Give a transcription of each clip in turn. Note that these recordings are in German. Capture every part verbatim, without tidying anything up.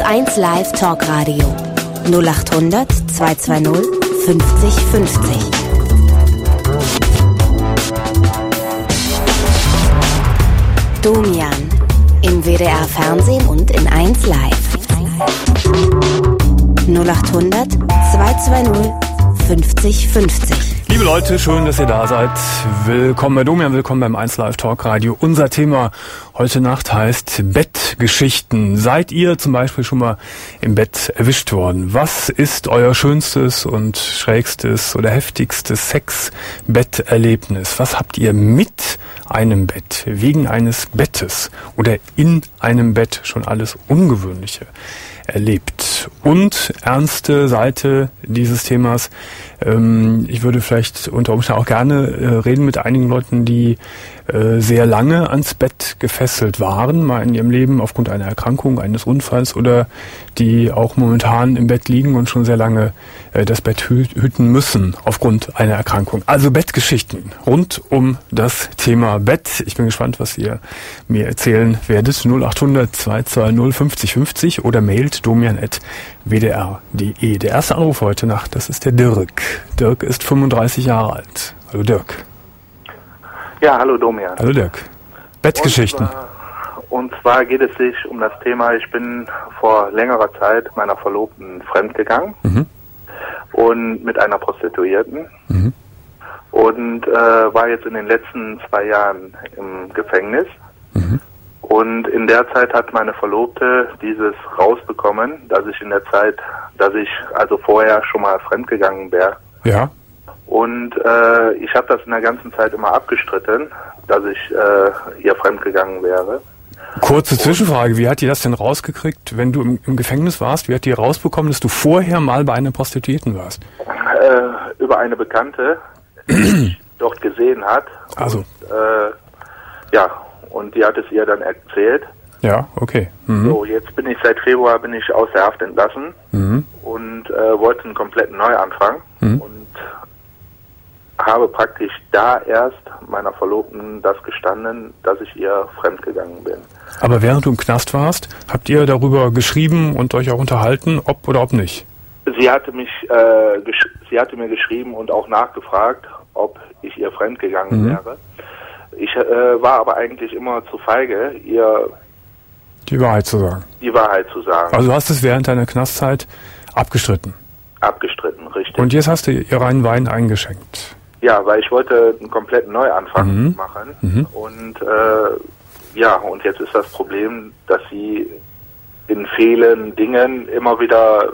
eins Live Talkradio null acht hundert zweihundertzweißig fünfzig fünfzig. Domian im W D R Fernsehen und in eins Live. null acht hundert zweihundertzweißig fünfzig fünfzig. Liebe Leute, schön, dass ihr da seid. Willkommen bei Domian, willkommen beim eins Live Talk Radio. Unser Thema heute Nacht heißt Bettgeschichten. Seid ihr zum Beispiel schon mal im Bett erwischt worden? Was ist euer schönstes und schrägstes oder heftigstes Sex-Betterlebnis? Was habt ihr mit einem Bett, wegen eines Bettes oder in einem Bett schon alles Ungewöhnliche erlebt? Und ernste Seite dieses Themas, ähm, ich würde vielleicht unter Umständen auch gerne äh, reden mit einigen Leuten, die äh, sehr lange ans Bett gefesselt waren, mal in ihrem Leben aufgrund einer Erkrankung, eines Unfalls, oder die auch momentan im Bett liegen und schon sehr lange äh, das Bett hü- hüten müssen aufgrund einer Erkrankung. Also Bettgeschichten rund um das Thema Bett. Ich bin gespannt, was ihr mir erzählen werdet. null acht hundert zweihundertzweißig fünfzig fünfzig oder mailt domian at w d r punkt d e. Der erste Anruf heute Nacht, das ist der Dirk. Dirk ist fünfunddreißig Jahre alt. Hallo Dirk. Ja, hallo Domian. Hallo Dirk. Bettgeschichten. Und zwar, und zwar geht es sich um das Thema, ich bin vor längerer Zeit meiner Verlobten fremdgegangen mhm. und mit einer Prostituierten mhm. und äh, war jetzt in den letzten zwei Jahren im Gefängnis. Mhm. Und in der Zeit hat meine Verlobte dieses rausbekommen, dass ich in der Zeit, dass ich also vorher schon mal fremdgegangen wäre. Ja. Und äh, ich habe das in der ganzen Zeit immer abgestritten, dass ich äh, ihr fremdgegangen wäre. Kurze Zwischenfrage, wie hat die das denn rausgekriegt, wenn du im, im Gefängnis warst? Wie hat die rausbekommen, dass du vorher mal bei einer Prostituierten warst? Äh, über eine Bekannte, die mich dort gesehen hat. Also. Und, äh, ja, und die hat es ihr dann erzählt. Ja, okay. Mhm. So, jetzt bin ich seit Februar bin ich aus der Haft entlassen mhm. und äh, wollte einen kompletten Neuanfang mhm. und habe praktisch da erst meiner Verlobten das gestanden, dass ich ihr fremdgegangen bin. Aber während du im Knast warst, habt ihr darüber geschrieben und euch auch unterhalten, ob oder ob nicht? Sie hatte mich, äh, gesch- sie hatte mir geschrieben und auch nachgefragt, ob ich ihr fremdgegangen mhm. wäre. Ich äh, war aber eigentlich immer zu feige, ihr die Wahrheit zu sagen. Die Wahrheit zu sagen. Also du hast es während deiner Knastzeit abgestritten? Abgestritten, richtig. Und jetzt hast du ihr reinen Wein eingeschenkt? Ja, weil ich wollte einen kompletten Neuanfang mhm. machen. Mhm. Und äh, ja, und jetzt ist das Problem, dass sie in vielen Dingen immer wieder,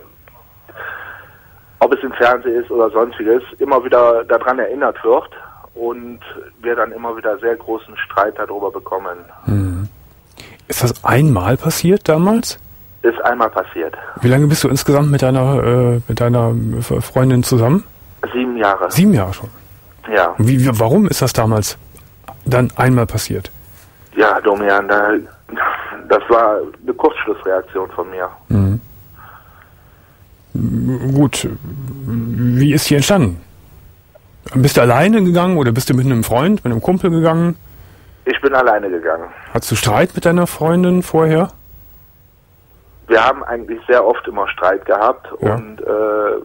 ob es im Fernsehen ist oder sonstiges, immer wieder daran erinnert wird und wir dann immer wieder sehr großen Streit darüber bekommen. Mhm. Ist das einmal passiert damals? Ist einmal passiert. Wie lange bist du insgesamt mit deiner äh, mit deiner Freundin zusammen? Sieben Jahre. Sieben Jahre schon? Ja. Wie, wie, warum ist das damals dann einmal passiert? Ja, Domian, da, das war eine Kurzschlussreaktion von mir. Mhm. Gut, wie ist die entstanden? Bist du alleine gegangen oder bist du mit einem Freund, mit einem Kumpel gegangen? Ich bin alleine gegangen. Hattest du Streit mit deiner Freundin vorher? Wir haben eigentlich sehr oft immer Streit gehabt ja. und äh,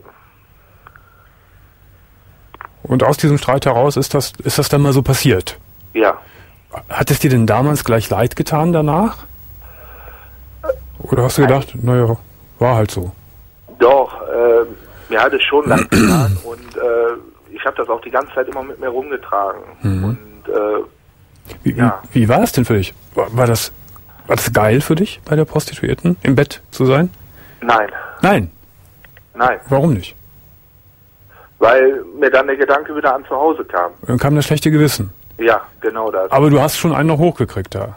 Und aus diesem Streit heraus ist das, ist das dann mal so passiert? Ja. Hat es dir denn damals gleich leid getan danach? Oder hast du gedacht, naja, war halt so? Doch, äh, mir hat es schon leid getan und äh, ich habe das auch die ganze Zeit immer mit mir rumgetragen. Mhm. Und äh, wie, ja. wie, wie war das denn für dich? War, war das war das geil für dich, bei der Prostituierten im Bett zu sein? Nein. Nein? Nein. Warum nicht? Weil mir dann der Gedanke wieder an zu Hause kam. Dann kam das schlechte Gewissen. Ja, genau das. Aber du hast schon einen noch hochgekriegt da.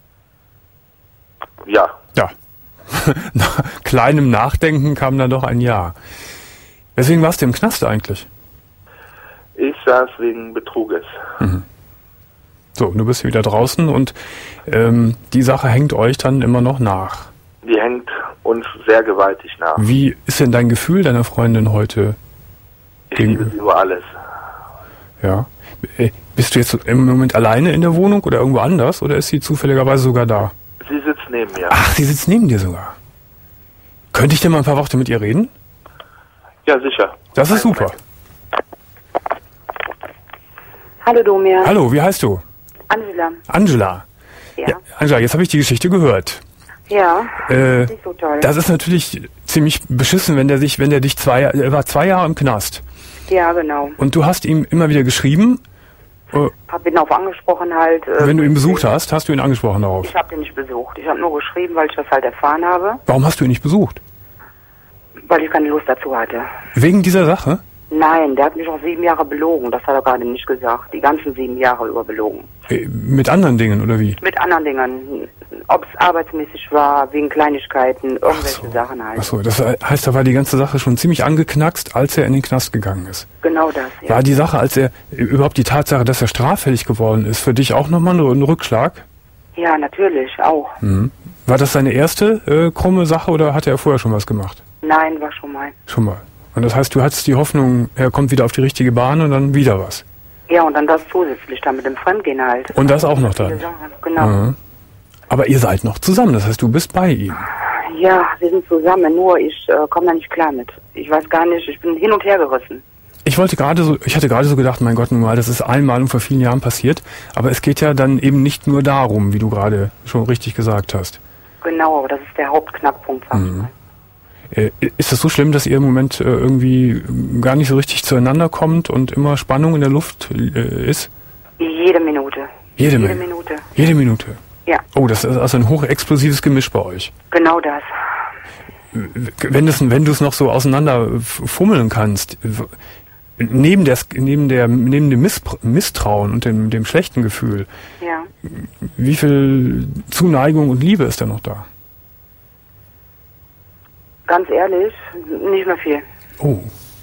Ja. Ja. Nach kleinem Nachdenken kam dann doch ein Ja. Weswegen warst du im Knast eigentlich? Ich saß wegen Betruges. Mhm. So, du bist wieder draußen und ähm, die Sache hängt euch dann immer noch nach. Die hängt uns sehr gewaltig nach. Wie ist denn dein Gefühl deiner Freundin heute? Ich liebe sie über alles. Ja. Bist du jetzt im Moment alleine in der Wohnung oder irgendwo anders oder ist sie zufälligerweise sogar da? Sie sitzt neben mir. Ach, sie sitzt neben dir sogar. Könnte ich denn mal ein paar Worte mit ihr reden? Ja, sicher. Das ist super. Hallo Domian. Hallo, wie heißt du? Angela. Angela. Ja. Ja, Angela, jetzt habe ich die Geschichte gehört. Ja, Äh, das ist nicht so toll. das ist natürlich ziemlich beschissen, wenn der sich, wenn der dich zwei, er war zwei Jahre im Knast. Ja, genau. Und du hast ihm immer wieder geschrieben. Äh, Hab ihn auf angesprochen halt. Äh, wenn du ihn besucht hast, hast du ihn angesprochen darauf. Ich habe ihn nicht besucht. Ich habe nur geschrieben, weil ich das halt erfahren habe, Warum hast du ihn nicht besucht? weil ich keine Lust dazu hatte. Wegen dieser Sache? Nein, der hat mich auch sieben Jahre belogen. Das hat er gerade nicht gesagt. Die ganzen sieben Jahre über belogen. Äh, mit anderen Dingen, oder wie? Mit anderen Dingen. Ob es arbeitsmäßig war, wegen Kleinigkeiten, irgendwelche so. Sachen halt. Achso, das heißt, da war die ganze Sache schon ziemlich angeknackst, als er in den Knast gegangen ist. Genau das, ja. War die Sache, als er, überhaupt die Tatsache, dass er straffällig geworden ist, für dich auch nochmal ein Rückschlag? Ja, natürlich, auch. Mhm. War das seine erste äh, krumme Sache oder hatte er vorher schon was gemacht? Nein, war schon mal. Schon mal. Und das heißt, du hattest die Hoffnung, er kommt wieder auf die richtige Bahn und dann wieder was. Ja, und dann das zusätzlich, dann mit dem Fremdgehen halt. Und das auch noch dann? Viele Sachen, genau. Mhm. Aber ihr seid noch zusammen, das heißt, du bist bei ihm. Ja, wir sind zusammen, nur ich äh, komme da nicht klar mit. Ich weiß gar nicht, ich bin hin und her gerissen. Ich wollte gerade so, ich hatte gerade so gedacht, mein Gott, nun mal, das ist einmal und vor vielen Jahren passiert, aber es geht ja dann eben nicht nur darum, wie du gerade schon richtig gesagt hast. Genau, aber das ist der Hauptknackpunkt, sag ich mal. Äh, ist es so schlimm, dass ihr im Moment äh, irgendwie gar nicht so richtig zueinander kommt und immer Spannung in der Luft äh, ist? Jede Minute. Jede, Jede Menge. Minute. Jede Minute? Ja, Oh, das ist also ein hochexplosives Gemisch bei euch. genau das. Wenn, das, wenn du es noch so auseinander f- fummeln kannst, w- neben, der, neben, der, neben dem Misspr- Misstrauen und dem, dem schlechten Gefühl, Ja. wie viel Zuneigung und Liebe ist da noch da? Ganz ehrlich, nicht mehr viel. Oh.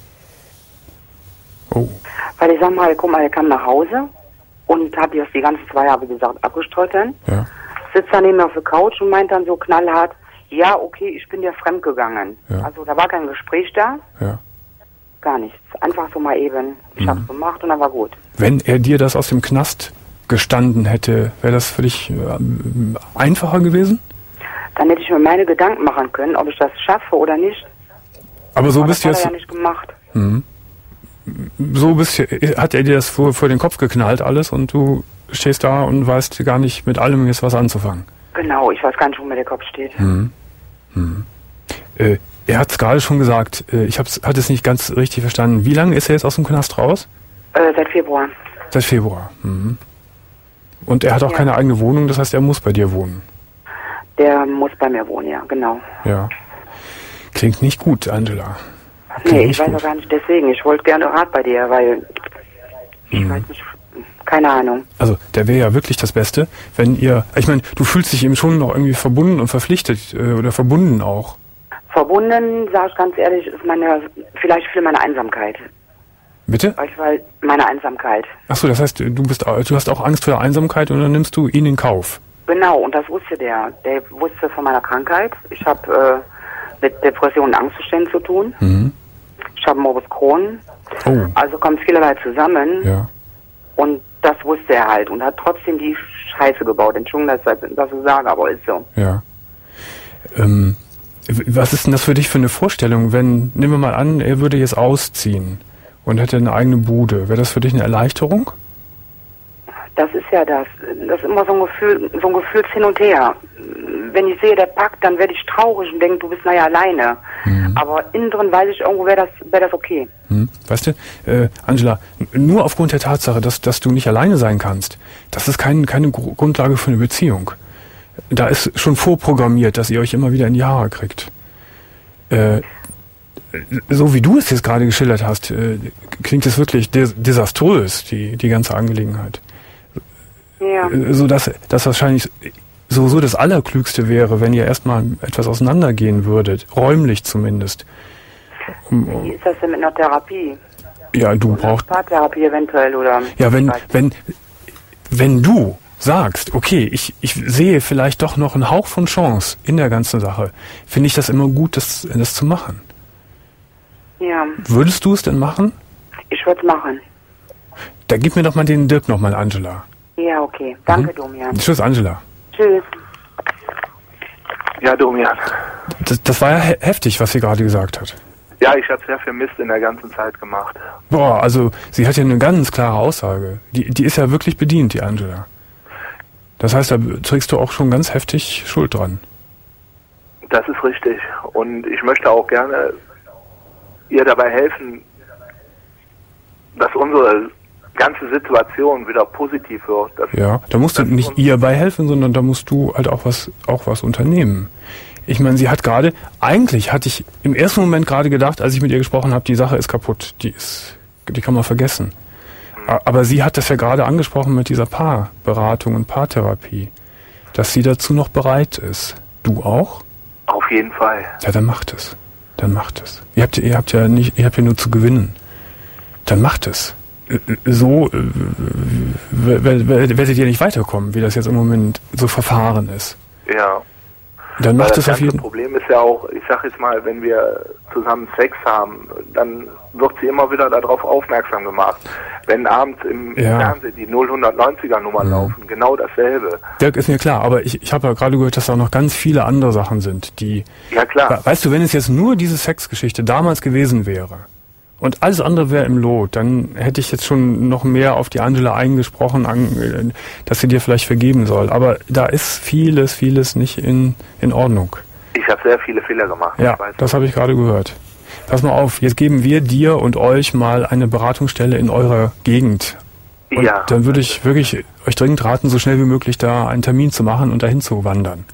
Oh. Weil ich sag mal, guck mal, er kam nach Hause und hat jetzt die ganzen zwei Jahre, wie gesagt, abgestreut dann. Ja. Sitzt dann neben mir auf der Couch und meint dann so knallhart, ja, okay, ich bin dir fremdgegangen. Ja. Also da war kein Gespräch da, Ja. gar nichts. Einfach so mal eben, ich hab's gemacht und dann war gut. Wenn er dir das aus dem Knast gestanden hätte, wäre das für dich äh, einfacher gewesen? Dann hätte ich mir meine Gedanken machen können, ob ich das schaffe oder nicht. Aber so Aber bist das du hat jetzt, er ja nicht gemacht. so bist du, hat er dir das vor, vor den Kopf geknallt alles und du stehst da und weißt gar nicht mit allem jetzt was anzufangen. Genau, ich weiß gar nicht, wo mir der Kopf steht. Äh, er hat es gerade schon gesagt, äh, ich hab's, hatte es nicht ganz richtig verstanden. Wie lange ist er jetzt aus dem Knast raus? Äh, seit Februar. Seit Februar. Mhm. Und er hat auch Ja. keine eigene Wohnung, das heißt, er muss bei dir wohnen. Der muss bei mir wohnen, ja, genau. Ja. Klingt nicht gut, Angela. Klingt Nee, ich nicht weiß gut. auch gar nicht deswegen. Ich wollte gerne Rat bei dir, weil ich Mhm. weiß nicht, keine Ahnung. Also, der wäre ja wirklich das Beste, wenn ihr, ich meine, du fühlst dich ihm schon noch irgendwie verbunden und verpflichtet äh, oder verbunden auch. Verbunden, sage ich ganz ehrlich, ist meine, vielleicht viel meine Einsamkeit. Bitte? Weil ich weil meine Einsamkeit. Achso, das heißt, du bist, du hast auch Angst vor der Einsamkeit und dann nimmst du ihn in Kauf. Genau, und das wusste der. Der wusste von meiner Krankheit. Ich habe äh, mit Depressionen und Angstzuständen zu tun. Mhm. Ich habe Morbus Crohn. Oh, Also kommt vielerlei zusammen. ja. Und das wusste er halt und hat trotzdem die Scheiße gebaut. Entschuldigung, dass ich das so sage, aber ist so. Ja. Ähm, w- was ist denn das für dich für eine Vorstellung, wenn, nehmen wir mal an, er würde jetzt ausziehen und hätte eine eigene Bude. Wäre das für dich eine Erleichterung? Das ist ja das. Das ist immer so ein Gefühl, so ein Gefühl hin und her. Wenn ich sehe, der packt, dann werde ich traurig und denke, du bist naja alleine. Mhm. Aber innen drin weiß ich, irgendwo wäre das, wäre das okay. Hm? Weißt du, äh, Angela, n- nur aufgrund der Tatsache, dass, dass du nicht alleine sein kannst, das ist kein, keine Gru- Grundlage für eine Beziehung. Da ist schon vorprogrammiert, dass ihr euch immer wieder in die Haare kriegt. Äh, so wie du es jetzt gerade geschildert hast, äh, klingt es wirklich des desaströs, die, die ganze Angelegenheit. Ja. Äh, So dass das wahrscheinlich so, so das Allerklügste wäre, wenn ihr erstmal etwas auseinandergehen würdet, räumlich zumindest. Um, Wie ist das denn mit einer Therapie? ja, du brauchst Paartherapie eventuell oder? Ja, wenn, Ich weiß nicht. wenn, wenn du sagst, okay, ich, ich sehe vielleicht doch noch einen Hauch von Chance in der ganzen Sache, finde ich das immer gut, das, das zu machen. Ja, Würdest du es denn machen? ich würde es machen. Da gib mir doch mal den Dirk nochmal, Angela. Ja, okay. Danke, Domian. Tschüss, Angela. Tschüss. Ja, Domian. das, das war ja he- heftig, was sie gerade gesagt hat. Ja, ich habe sehr viel Mist in der ganzen Zeit gemacht. Boah, also sie hat ja eine ganz klare Aussage. Die, die ist ja wirklich bedient, die Angela. Das heißt, da trägst du auch schon ganz heftig Schuld dran. Das ist richtig. Und ich möchte auch gerne ihr dabei helfen, dass unsere ganze Situation wieder positiv wird. Dass, ja, da musst du nicht ihr bei helfen, sondern da musst du halt auch was, auch was unternehmen. Ich meine, sie hat gerade, eigentlich hatte ich im ersten Moment gerade gedacht, als ich mit ihr gesprochen habe, die Sache ist kaputt, die ist, die kann man vergessen. Aber sie hat das ja gerade angesprochen mit dieser Paarberatung und Paartherapie, dass sie dazu noch bereit ist. Du auch? Auf jeden Fall. Ja, dann macht es. Dann macht es. Ihr habt, ihr habt ja nicht, ihr habt ja nur zu gewinnen. Dann macht es. So äh, werdet ihr nicht weiterkommen, wie das jetzt im Moment so verfahren ist. Ja. Dann macht es das auf jeden Fall. Das Problem ist ja auch, ich sag jetzt mal, wenn wir zusammen Sex haben, dann wird sie immer wieder darauf aufmerksam gemacht. Wenn abends im ja. Fernsehen die null neunziger Nummern mhm. laufen, genau dasselbe. Dirk, ist mir klar, aber ich, ich habe ja gerade gehört, dass da auch noch ganz viele andere Sachen sind, die... Ja, klar. Weißt du, wenn es jetzt nur diese Sexgeschichte damals gewesen wäre und alles andere wäre im Lot, dann hätte ich jetzt schon noch mehr auf die Angela eingesprochen, an, dass sie dir vielleicht vergeben soll. Aber da ist vieles, vieles nicht in, in Ordnung. Ich habe sehr viele Fehler gemacht. Ja, das habe ich gerade gehört. Pass mal auf, jetzt geben wir dir und euch mal eine Beratungsstelle in eurer Gegend. Und ja. dann würde ich wirklich euch dringend raten, so schnell wie möglich da einen Termin zu machen und dahin zu wandern.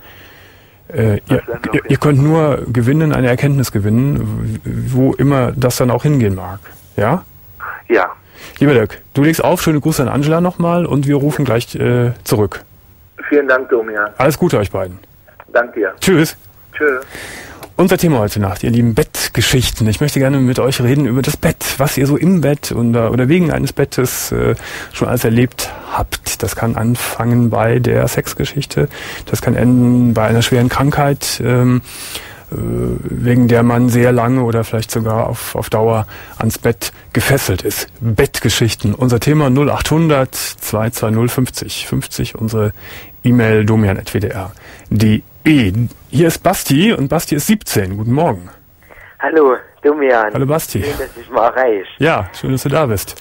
Äh, ihr, ihr, ihr könnt nur gewinnen, eine Erkenntnis gewinnen, wo immer das dann auch hingehen mag. Ja? Ja. Lieber Dirk, du legst auf, schöne Grüße an Angela nochmal und wir rufen gleich äh, zurück. Vielen Dank, Domian. Alles Gute euch beiden. Danke dir. Tschüss. Tschüss. Unser Thema heute Nacht, ihr lieben Bettgeschichten. Ich möchte gerne mit euch reden über das Bett, was ihr so im Bett oder, oder wegen eines Bettes äh, schon alles erlebt habt. Das kann anfangen bei der Sexgeschichte, das kann enden bei einer schweren Krankheit, ähm, äh, wegen der man sehr lange oder vielleicht sogar auf, auf Dauer ans Bett gefesselt ist. Bettgeschichten, unser Thema null achthundert zwei zwei null fünfzig fünfzig, unsere E-Mail domian at w d r punkt d e. Hier ist Basti und Basti ist siebzehn. Guten Morgen. Hallo, Domian. Hallo Basti. Schön, dass ich mal erreiche. Ja, schön, dass du da bist.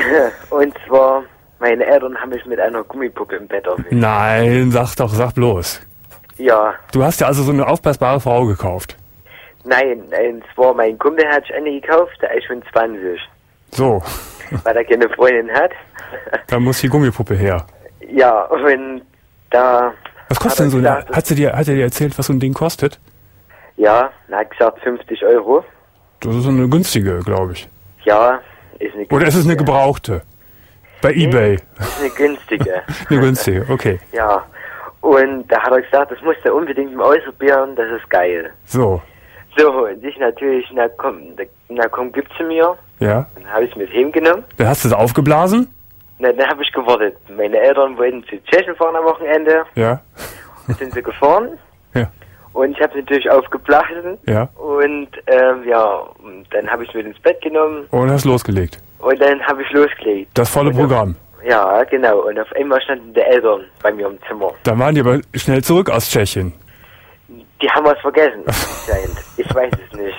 Und zwar, meine Eltern haben mich mit einer Gummipuppe im Bett erwischt. Nein, sag doch, sag bloß. Ja. Du hast ja also so eine aufblasbare Frau gekauft. Nein, und zwar mein Kumpel hat sich eine gekauft, der ist schon zwanzig. So. Weil er keine Freundin hat. Da muss die Gummipuppe her. Ja, und da... Was kostet denn so eine, hat sie dir, hat er dir erzählt, was so ein Ding kostet? Ja, er hat gesagt fünfzig Euro. Das ist so eine günstige, glaube ich. Ja, ist eine günstige. Oder ist es eine gebrauchte? Bei nee, eBay? Ist eine günstige. Eine günstige, okay. Ja, und da hat er gesagt, das musst du unbedingt mal ausprobieren, das ist geil. So. So, und ich natürlich, na komm, na komm, gib's sie mir. Ja. Dann habe ich es mit heimgenommen. Dann hast du es aufgeblasen? Na, dann habe ich gewartet. Meine Eltern wollten zu Tschechien fahren am Wochenende. Ja. Und sind sie gefahren. Ja. Und ich habe es natürlich aufgeblasen. Ja. Und ähm, ja, und dann habe ich es mit ins Bett genommen. Und hast losgelegt. Und dann habe ich losgelegt. Das volle und Programm. Auf, ja, genau. Und auf einmal standen die Eltern bei mir im Zimmer. Dann waren die aber schnell zurück aus Tschechien. Die haben was vergessen. Ich weiß es nicht.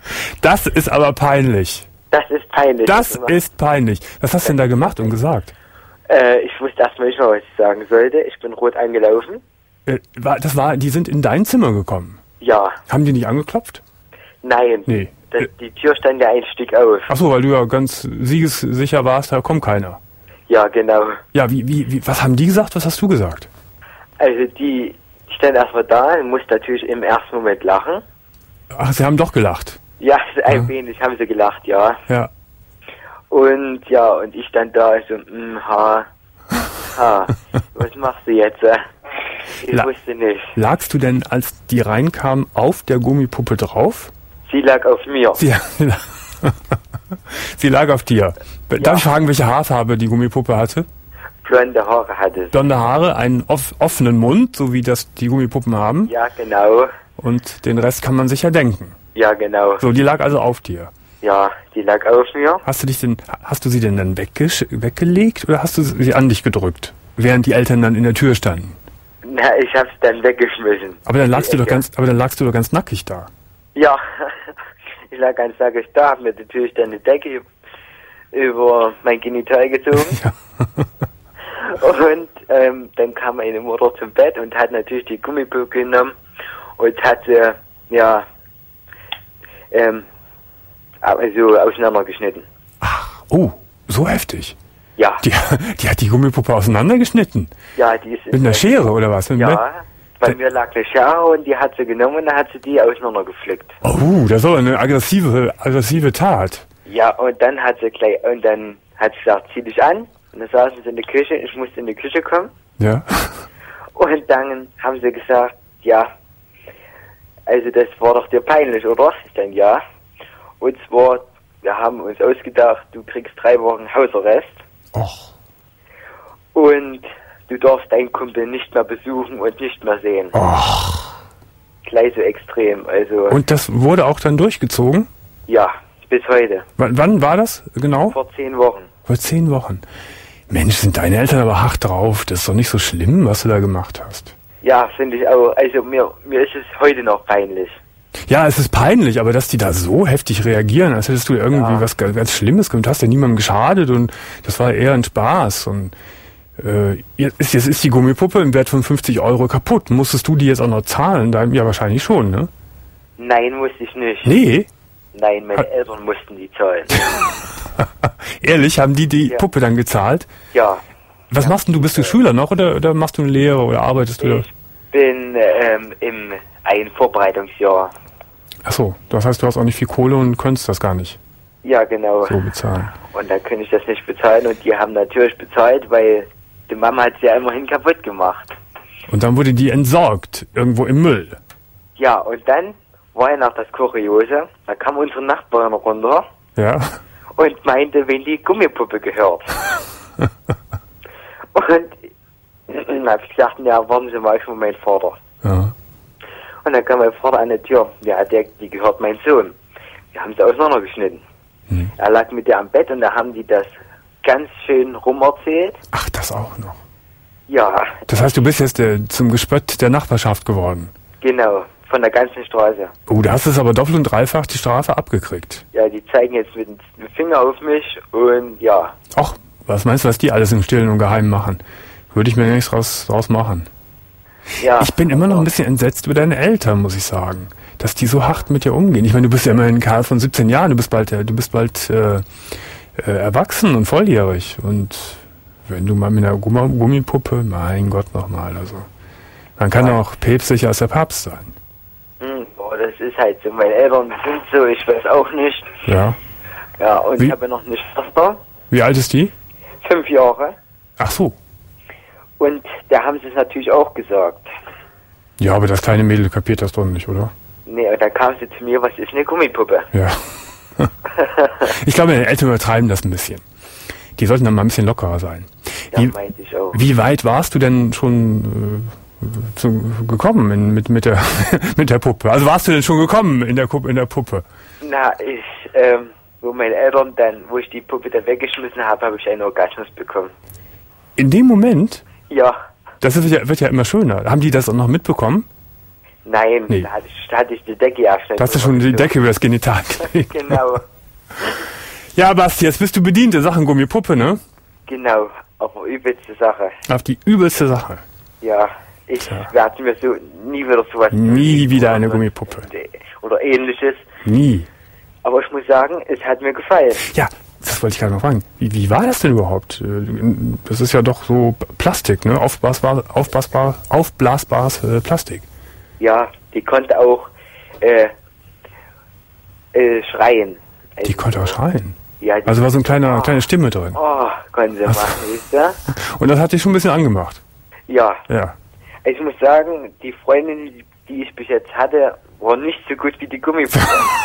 Das ist aber peinlich. Das ist peinlich. Das ist peinlich. Was hast du denn da gemacht und gesagt? Äh, ich wusste erstmal nicht mehr, was ich sagen sollte. Ich bin rot angelaufen. Äh, war, das war, die sind in dein Zimmer gekommen? Ja. Haben die nicht angeklopft? Nein. Nee. Das, die Tür stand ja ein Stück auf. Ach so, weil du ja ganz siegessicher warst, da kommt keiner. Ja, genau. Ja, wie, wie, wie, was haben die gesagt? Was hast du gesagt? Also die stand erstmal da und musste natürlich im ersten Moment lachen. Ach, sie haben doch gelacht. Ja, ein ja. wenig haben sie gelacht, ja. Ja. Und ja, und ich stand da so, mh, ha, ha, was machst du jetzt? Ich La- wusste nicht. Lagst du denn, als die reinkam, auf der Gummipuppe drauf? Sie lag auf mir. Sie, sie lag auf dir. Darf ja. ich fragen, welche Haarfarbe die Gummipuppe hatte? Blonde Haare hatte sie. Blonde Haare, einen off- offenen Mund, so wie das die Gummipuppen haben. Ja, genau. Und den Rest kann man sich ja denken. Ja, genau. So, die lag also auf dir. Ja, die lag auf mir. Hast du dich denn, hast du sie denn dann weggesch- weggelegt oder hast du sie an dich gedrückt, während die Eltern dann in der Tür standen? Na, ich hab's dann weggeschmissen. Aber dann lagst du doch ganz, aber dann lagst du doch ganz nackig da. Ja, ich lag ganz nackig da, hab mir natürlich dann eine Decke über mein Genital gezogen. Ja. Und ähm, dann kam meine Mutter zum Bett und hat natürlich die Gummipuppe genommen und hat sie, ja, ähm, also auseinandergeschnitten. Ach, oh, so heftig. Ja. Die, die hat die Gummipuppe auseinandergeschnitten? Ja, die ist... Mit einer Schere oder was? Ja, bei mir lag eine Schere und die hat sie genommen und dann hat sie die auseinandergepflückt. Oh, das ist aber eine aggressive, aggressive Tat. Ja, und dann hat sie gleich, und dann hat sie gesagt, zieh dich an. Und dann saßen sie in der Küche, ich musste in die Küche kommen. Ja. Und dann haben sie gesagt, ja, also das war doch dir peinlich, oder? Ich dann, ja. Und zwar, wir haben uns ausgedacht, du kriegst drei Wochen Hausarrest. Och. Und du darfst deinen Kumpel nicht mehr besuchen und nicht mehr sehen. Och. Gleich so extrem, also... Und das wurde auch dann durchgezogen? Ja, bis heute. W- wann war das genau? Vor zehn Wochen. Vor zehn Wochen. Mensch, sind deine Eltern aber hart drauf. Das ist doch nicht so schlimm, was du da gemacht hast. Ja, finde ich auch. Also mir, mir ist es heute noch peinlich. Ja, es ist peinlich, aber dass die da so heftig reagieren, als hättest du irgendwie Ja. was ganz, ganz Schlimmes gemacht, hast ja niemandem geschadet und das war eher ein Spaß. Und äh, jetzt, ist, jetzt ist die Gummipuppe im Wert von fünfzig Euro kaputt. Musstest du die jetzt auch noch zahlen? Da, ja, wahrscheinlich schon, ne? Nein, musste ich nicht. Nee. Nein, meine Ha- Eltern mussten die zahlen. Ehrlich, haben die die Ja. Puppe dann gezahlt? Ja, Was machst denn du? Bist du Schüler noch oder, oder machst du eine Lehre oder arbeitest du da? ich bin ähm, im ein Vorbereitungsjahr. Ach so, das heißt, du hast auch nicht viel Kohle und könntest das gar nicht Ja, genau. so bezahlen. Und dann könnte ich das nicht bezahlen und die haben natürlich bezahlt, weil die Mama hat es ja immerhin kaputt gemacht. Und dann wurde die entsorgt, irgendwo im Müll. Ja, und dann war ja noch das Kuriose, da kam unsere Nachbarin runter Ja. und meinte, wen die Gummipuppe gehört. Und dann hab ich gesagt, ja, warten Sie mal, ich bin mein Vater. Ja. Und dann kam mein Vater an die Tür. Ja, der, die gehört mein Sohn. Wir haben sie auseinandergeschnitten. Hm. Er lag mit der am Bett und da haben die das ganz schön rumerzählt. Ach, das auch noch. Ja, Das heißt, du bist jetzt der, zum Gespött der Nachbarschaft geworden. genau, von der ganzen Straße. Oh, da hast du es aber doppelt und dreifach die Strafe abgekriegt. Ja, die zeigen jetzt mit dem Finger auf mich und ja, Ach, was meinst du, was die alles im Stillen und Geheimen machen? Würde ich mir nichts raus, raus machen. ja. Ich bin immer noch ein bisschen entsetzt über deine Eltern, muss ich sagen. Dass die so hart mit dir umgehen. Ich meine, du bist ja immerhin ein Kerl von siebzehn Jahren, du bist bald, äh, du bist bald äh, äh, erwachsen und volljährig. Und wenn du mal mit einer Gummi- Gummipuppe, mein Gott nochmal, also. Man kann auch päpstlicher als der Papst sein. Hm, boah, das ist halt so. Meine Eltern sind so, ich weiß auch nicht. Ja. Ja, und Wie? ich habe noch eine Schwester, Wie alt ist die? fünf Jahre. Ach so. Und da haben sie es natürlich auch gesagt. Ja, aber das kleine Mädel kapiert das doch nicht, oder? Nee, und dann kam sie zu mir, was ist eine Gummipuppe? Ja. Ich glaube, meine Eltern übertreiben das ein bisschen. Die sollten dann mal ein bisschen lockerer sein. Ja, Wie, meinte ich auch. wie weit warst du denn schon äh, zu, gekommen in, mit, mit, der, mit der Puppe? Also warst du denn schon gekommen in der, Kup- in der Puppe? Na, ich, ähm, wo meine Eltern dann, wo ich die Puppe dann weggeschmissen habe, habe ich einen Orgasmus bekommen. In dem Moment, Ja, das wird ja, wird ja immer schöner. Haben die das auch noch mitbekommen? nein, Nee. da, hatte ich, da hatte ich die Decke ja schnell. Da hast du schon die Decke über das Genital gelegt. Genau, Ja, Basti, jetzt bist du bedient in Sachen Gummipuppe, ne? genau, auf eine übelste Sache. Auf die übelste Sache. Ja, ich Tja. werde mir so nie wieder sowas Nie tun. wieder eine Oder- Gummipuppe. Oder ähnliches. Nie. Aber ich muss sagen, es hat mir gefallen. Ja, das wollte ich gerade noch fragen. Wie, wie war das denn überhaupt? Äh, Das ist ja doch so Plastik, ne? Aufblasbar, aufblasbar, aufblasbares äh, Plastik. Ja, die konnte auch äh, äh, schreien. Also, Die konnte auch schreien. Ja, die, Also war so eine kleine, kleine Stimme drin. oh, konnte sie machen, wisst ihr? Und das hat dich schon ein bisschen angemacht. Ja, Ja. ich muss sagen, die Freundin, die- die ich bis jetzt hatte, war nicht so gut wie die Gummipuppe.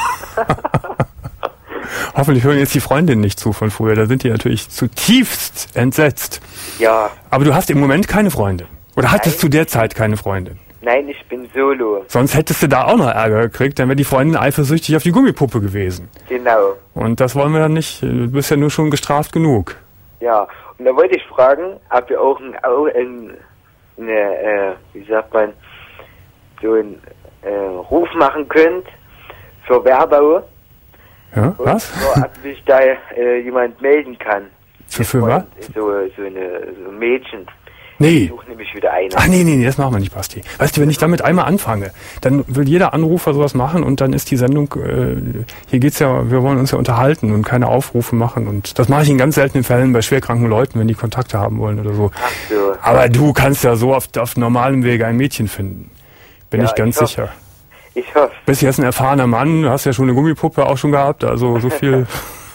Hoffentlich hören jetzt die Freundinnen nicht zu von früher. Da sind die natürlich zutiefst entsetzt. Ja, Aber du hast im Moment keine Freundin. Oder hattest Nein. zu der Zeit keine Freundin? nein, ich bin solo. Sonst hättest du da auch noch Ärger gekriegt, dann wäre die Freundin eifersüchtig auf die Gummipuppe gewesen. Genau. Und das wollen wir dann nicht. Du bist ja nur schon gestraft genug. Ja, und da wollte ich fragen, ob ihr auch ein, Au- ein eine, äh, wie sagt man, so einen äh, Ruf machen könnt für Werbau. Ja, was? Und ob sich da äh, jemand melden kann. Für, für was? So, so eine so ein Mädchen. Nee. Ich suche nämlich wieder eine. Ach nee, nee, nee, das machen wir nicht, Basti. Weißt du, wenn ich damit einmal anfange, dann will jeder Anrufer sowas machen und dann ist die Sendung, äh, hier geht's ja, wir wollen uns ja unterhalten und keine Aufrufe machen und das mache ich in ganz seltenen Fällen bei schwerkranken Leuten, wenn die Kontakte haben wollen oder so. Ach so. Aber du kannst ja so auf, auf normalem Wege ein Mädchen finden. Bin Ja, ich ganz ich hoffe. sicher. Ich hoffe. Bist jetzt ein erfahrener Mann, du hast ja schon eine Gummipuppe auch schon gehabt, also so viel.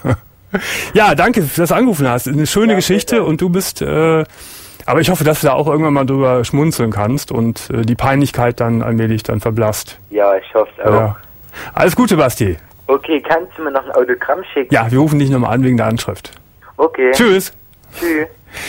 Ja, danke, dass du angerufen hast. Eine schöne Ja, Geschichte bitte. und du bist, äh, aber ich hoffe, dass du da auch irgendwann mal drüber schmunzeln kannst und äh, die Peinlichkeit dann allmählich dann verblasst. Ja, ich hoffe es auch. Ja. Alles Gute, Basti. Okay, kannst du mir noch ein Autogramm schicken? Ja, wir rufen dich nochmal an wegen der Anschrift. Okay. Tschüss. Tschüss.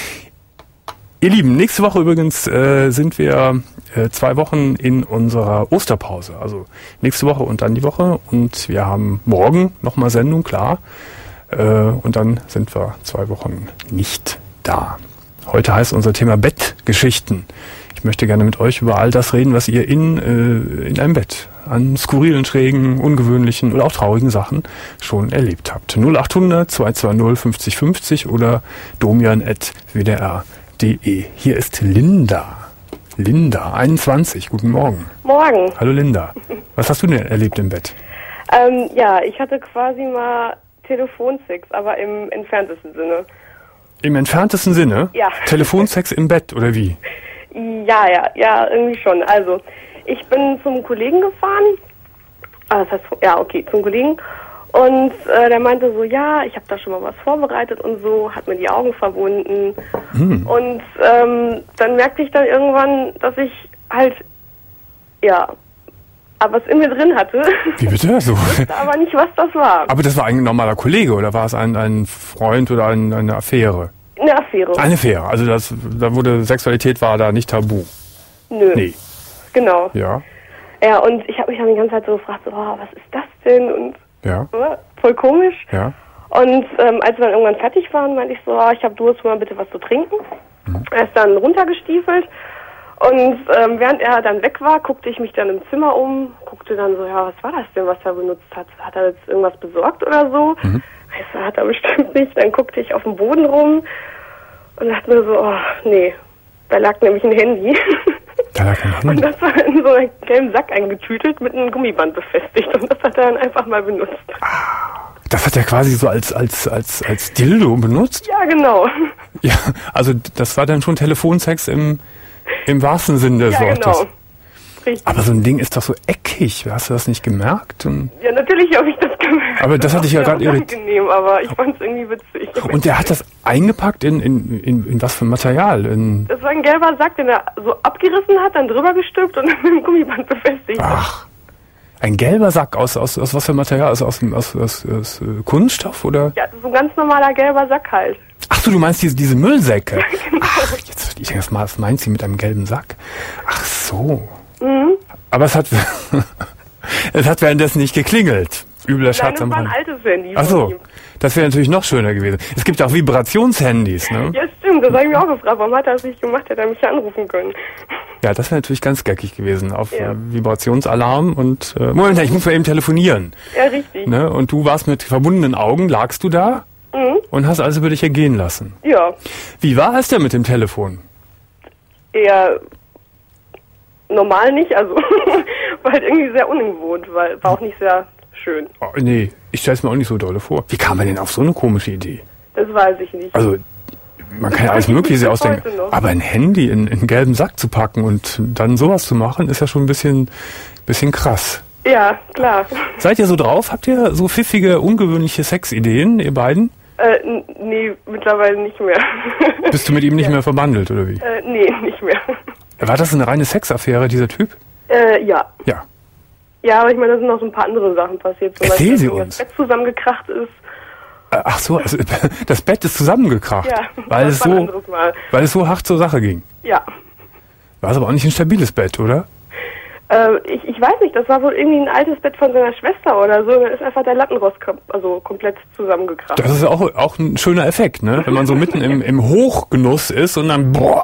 Ihr Lieben, nächste Woche übrigens äh, sind wir äh, zwei Wochen in unserer Osterpause. Also nächste Woche und dann die Woche. Und wir haben morgen nochmal Sendung, klar. Äh, und dann sind wir zwei Wochen nicht da. Heute heißt unser Thema Bettgeschichten. Ich möchte gerne mit euch über all das reden, was ihr in, äh, in einem Bett an skurrilen, schrägen, ungewöhnlichen oder auch traurigen Sachen schon erlebt habt. null achthundert zwei zwei null fünfzig fünfzig oder domian at w d r punkt de. Hier ist Linda. Linda, einundzwanzig. Guten Morgen. Morgen. Hallo Linda. Was hast du denn erlebt im Bett? Ähm, ja, ich hatte quasi mal Telefonsex, aber im entferntesten Sinne. Im entferntesten Sinne? Ja. Telefonsex im Bett oder wie? Ja, ja, ja, irgendwie schon. Also, ich bin zum Kollegen gefahren. Ah, das heißt, ja, okay, zum Kollegen. Und äh, der meinte so, ja, ich habe da schon mal was vorbereitet und so, hat mir die Augen verbunden. Hm. Und ähm, dann merkte ich dann irgendwann, dass ich halt, ja, was in mir drin hatte. Wie bitte? So. wusste aber nicht, was das war. Aber das war ein normaler Kollege oder war es ein, ein Freund oder ein, eine Affäre? Eine Affäre. Eine Affäre. Also das, da wurde Sexualität war da nicht tabu. Nö. Nee. Genau. Ja. Ja, und ich habe mich dann die ganze Zeit so gefragt, so, oh, was ist das denn? Und Ja. oh, voll komisch. Ja. Und ähm, als wir dann irgendwann fertig waren, meinte ich so, oh, ich habe Durst, mal bitte was zu trinken. Mhm. Er ist dann runtergestiefelt. Und ähm, während er dann weg war, guckte ich mich dann im Zimmer um, guckte dann so, ja, was war das denn, was er benutzt hat? Hat er jetzt irgendwas besorgt oder so? Mhm. Ich so, hat er bestimmt nicht. Dann guckte ich auf dem Boden rum und dachte mir so, oh, nee, da lag nämlich ein Handy. Da lag ein Und Handy. das war in so einen gelben Sack eingetütelt mit einem Gummiband befestigt. Und das hat er dann einfach mal benutzt. Das hat er quasi so als, als, als, als Dildo benutzt? Ja, genau. Ja, also das war dann schon Telefonsex im, im wahrsten Sinne des Ja, Wortes. genau. Richtig. Aber so ein Ding ist doch so eckig. Hast du das nicht gemerkt? Und, Ja, natürlich habe ich das gemerkt. Aber das hatte ich ja war gerade sehr irritiert. unangenehm, aber ich fand es irgendwie witzig. und der hat das eingepackt in, in, in, in was für ein Material? In, Das war ein gelber Sack, den er so abgerissen hat, dann drüber gestülpt und dann mit dem Gummiband befestigt. ach, ein gelber Sack aus, aus, aus was für ein Material? Aus, aus, aus, aus, aus äh, Kunststoff oder? Ja, so ein ganz normaler gelber Sack halt. Ach so, du meinst diese, diese Müllsäcke? Genau. Ach, jetzt, ich denke, was meint sie mit einem gelben Sack? Ach so. Mhm. Aber es hat, es hat währenddessen nicht geklingelt. Übler Nein, Schatz das am war ein Rand. altes Handy Ach von so, ihm. das wäre natürlich noch schöner gewesen. Es gibt auch Vibrationshandys, ne? Ja, stimmt, das habe ich mir auch gefragt. Warum hat er das nicht gemacht? Hätte er mich ja anrufen können. Ja, das wäre natürlich ganz geckig gewesen. Auf Ja. äh, Vibrationsalarm und, äh, Moment, ich muss mal eben telefonieren. Ja, richtig. Ne? Und du warst mit verbundenen Augen, lagst du da Mhm. und hast alles über dich ergehen lassen. Ja, Wie war es denn mit dem Telefon? eher normal nicht, also war halt irgendwie sehr ungewohnt, weil war auch nicht sehr schön. Oh, nee, ich stelle es mir auch nicht so dolle vor. Wie kam man denn auf so eine komische Idee? Das weiß ich nicht. Also, man kann ja alles weiß ich Mögliche bis ausdenken. heute noch. Aber ein Handy in, in einen gelben Sack zu packen und dann sowas zu machen, ist ja schon ein bisschen, bisschen krass. Ja, klar. Seid ihr so drauf? Habt ihr so pfiffige, ungewöhnliche Sexideen, ihr beiden? Äh, n- nee, mittlerweile nicht mehr. Bist du mit ihm nicht mehr verbandelt, oder wie? äh, nee, nicht mehr. War das eine reine Sexaffäre, dieser Typ? Äh, ja. Ja. Ja, aber ich meine, da sind noch so ein paar andere Sachen passiert. Zum Erzähl Beispiel, sie dass uns. das Bett zusammengekracht ist. Äh, Ach so, also das Bett ist zusammengekracht, Ja, weil, das es war ein so, anderes Mal. weil es so hart zur Sache ging. Ja. War es aber auch nicht ein stabiles Bett, oder? Äh, ich, ich weiß nicht, das war wohl irgendwie ein altes Bett von seiner Schwester oder so. Da ist einfach der Lattenrost kom also komplett zusammengekracht. Das ist auch, auch ein schöner Effekt, ne? Wenn man so mitten im, im Hochgenuss ist und dann, boah, ach,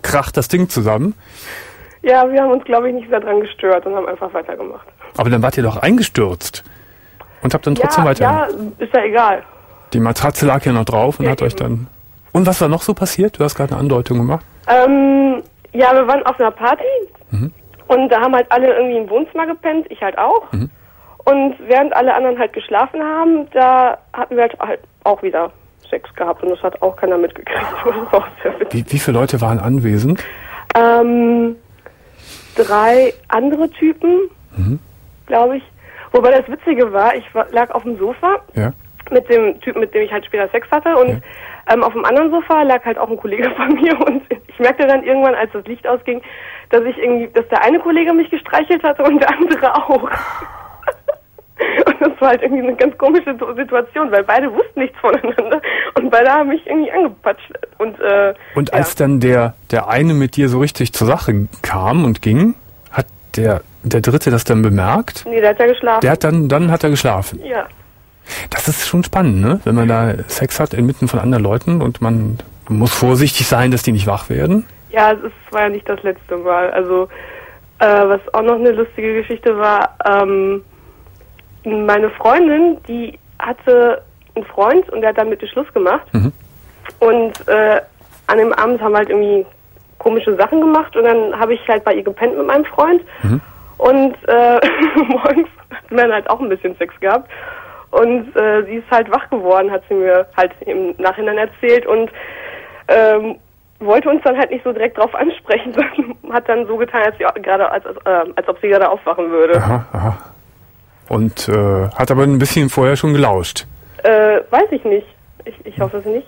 kracht das Ding zusammen. Ja, wir haben uns, glaube ich, nicht sehr dran gestört und haben einfach weitergemacht. Aber dann wart ihr doch eingestürzt und habt dann trotzdem ja, weiter... Ja, ist ja egal. Die Matratze lag ja noch drauf und ja, hat eben. euch dann... Und was war noch so passiert? Du hast gerade eine Andeutung gemacht. Ähm, ja, wir waren auf einer Party mhm. und da haben halt alle irgendwie im Wohnzimmer gepennt, ich halt auch. Mhm. Und während alle anderen halt geschlafen haben, da hatten wir halt, halt auch wieder Sex gehabt und das hat auch keiner mitgekriegt. Das war auch sehr witzig. Wie, wie viele Leute waren anwesend? Ähm, drei andere Typen, mhm. glaube ich. Wobei das Witzige war, ich war, lag auf dem Sofa ja. mit dem Typen, mit dem ich halt später Sex hatte und ja. ähm, auf dem anderen Sofa lag halt auch ein Kollege von mir und ich merkte dann irgendwann, als das Licht ausging, dass ich irgendwie, dass der eine Kollege mich gestreichelt hatte und der andere auch. Und das war halt irgendwie eine ganz komische Situation, weil beide wussten nichts voneinander und beide haben mich irgendwie angepatscht. Und, äh, und ja. als dann der, der eine mit dir so richtig zur Sache kam und ging, hat der, der Dritte das dann bemerkt? Nee, der hat ja geschlafen. Der hat dann, dann hat er geschlafen? Ja. Das ist schon spannend, ne? Wenn man da Sex hat inmitten von anderen Leuten und man muss vorsichtig sein, dass die nicht wach werden. Ja, es ist, war ja nicht das letzte Mal. Also, äh, was auch noch eine lustige Geschichte war, ähm, meine Freundin, die hatte einen Freund und der hat dann mit ihr Schluss gemacht. Mhm. Und äh, an dem Abend haben wir halt irgendwie komische Sachen gemacht und dann habe ich halt bei ihr gepennt mit meinem Freund. Mhm. Und äh, morgens hatten wir dann halt auch ein bisschen Sex gehabt. Und äh, sie ist halt wach geworden, hat sie mir halt im Nachhinein erzählt und ähm, wollte uns dann halt nicht so direkt drauf ansprechen, sondern hat dann so getan, als, sie gerade, als, als, äh, als ob sie gerade aufwachen würde. Aha, aha. Und äh, hat aber ein bisschen vorher schon gelauscht. Äh, weiß ich nicht. Ich, ich hoffe es nicht.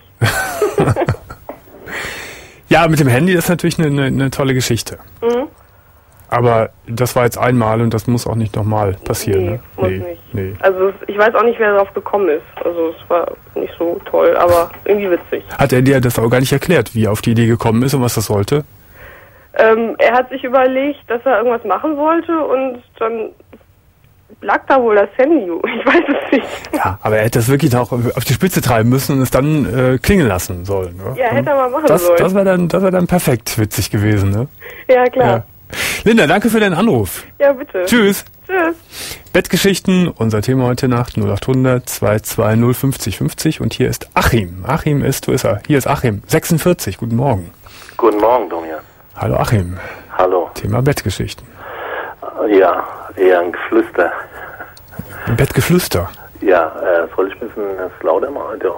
Ja, mit dem Handy ist natürlich eine, eine, eine tolle Geschichte. Mhm. Aber das war jetzt einmal und das muss auch nicht nochmal passieren. Nee, ne? muss nee, nicht. Nee. Also ich weiß auch nicht, wer darauf gekommen ist. Also es war nicht so toll, aber irgendwie witzig. Hat er dir das auch gar nicht erklärt, wie er auf die Idee gekommen ist und was das sollte? Ähm, er hat sich überlegt, dass er irgendwas machen wollte und dann lag da wohl das Handy. Ich weiß es nicht. Ja, aber er hätte das wirklich auch auf die Spitze treiben müssen und es dann äh, klingeln lassen sollen. Ne? Ja, hätte er mal machen das, sollen. Das wäre dann, das wär dann perfekt witzig gewesen. Ne? Ja, klar. Ja. Linda, danke für deinen Anruf. Ja, bitte. Tschüss. Tschüss. Bettgeschichten, unser Thema heute Nacht, null acht hundert zwei zwei null fünfzig fünfzig. Und hier ist Achim. Achim ist, wo ist er? Hier ist Achim, sechsundvierzig. Guten Morgen. Guten Morgen, Domian. Hallo Achim. Hallo. Thema Bettgeschichten. Ja, eher ein Geflüster. Ein Bettgeflüster? Ja, äh, soll ich ein bisschen das lauter machen? Ja,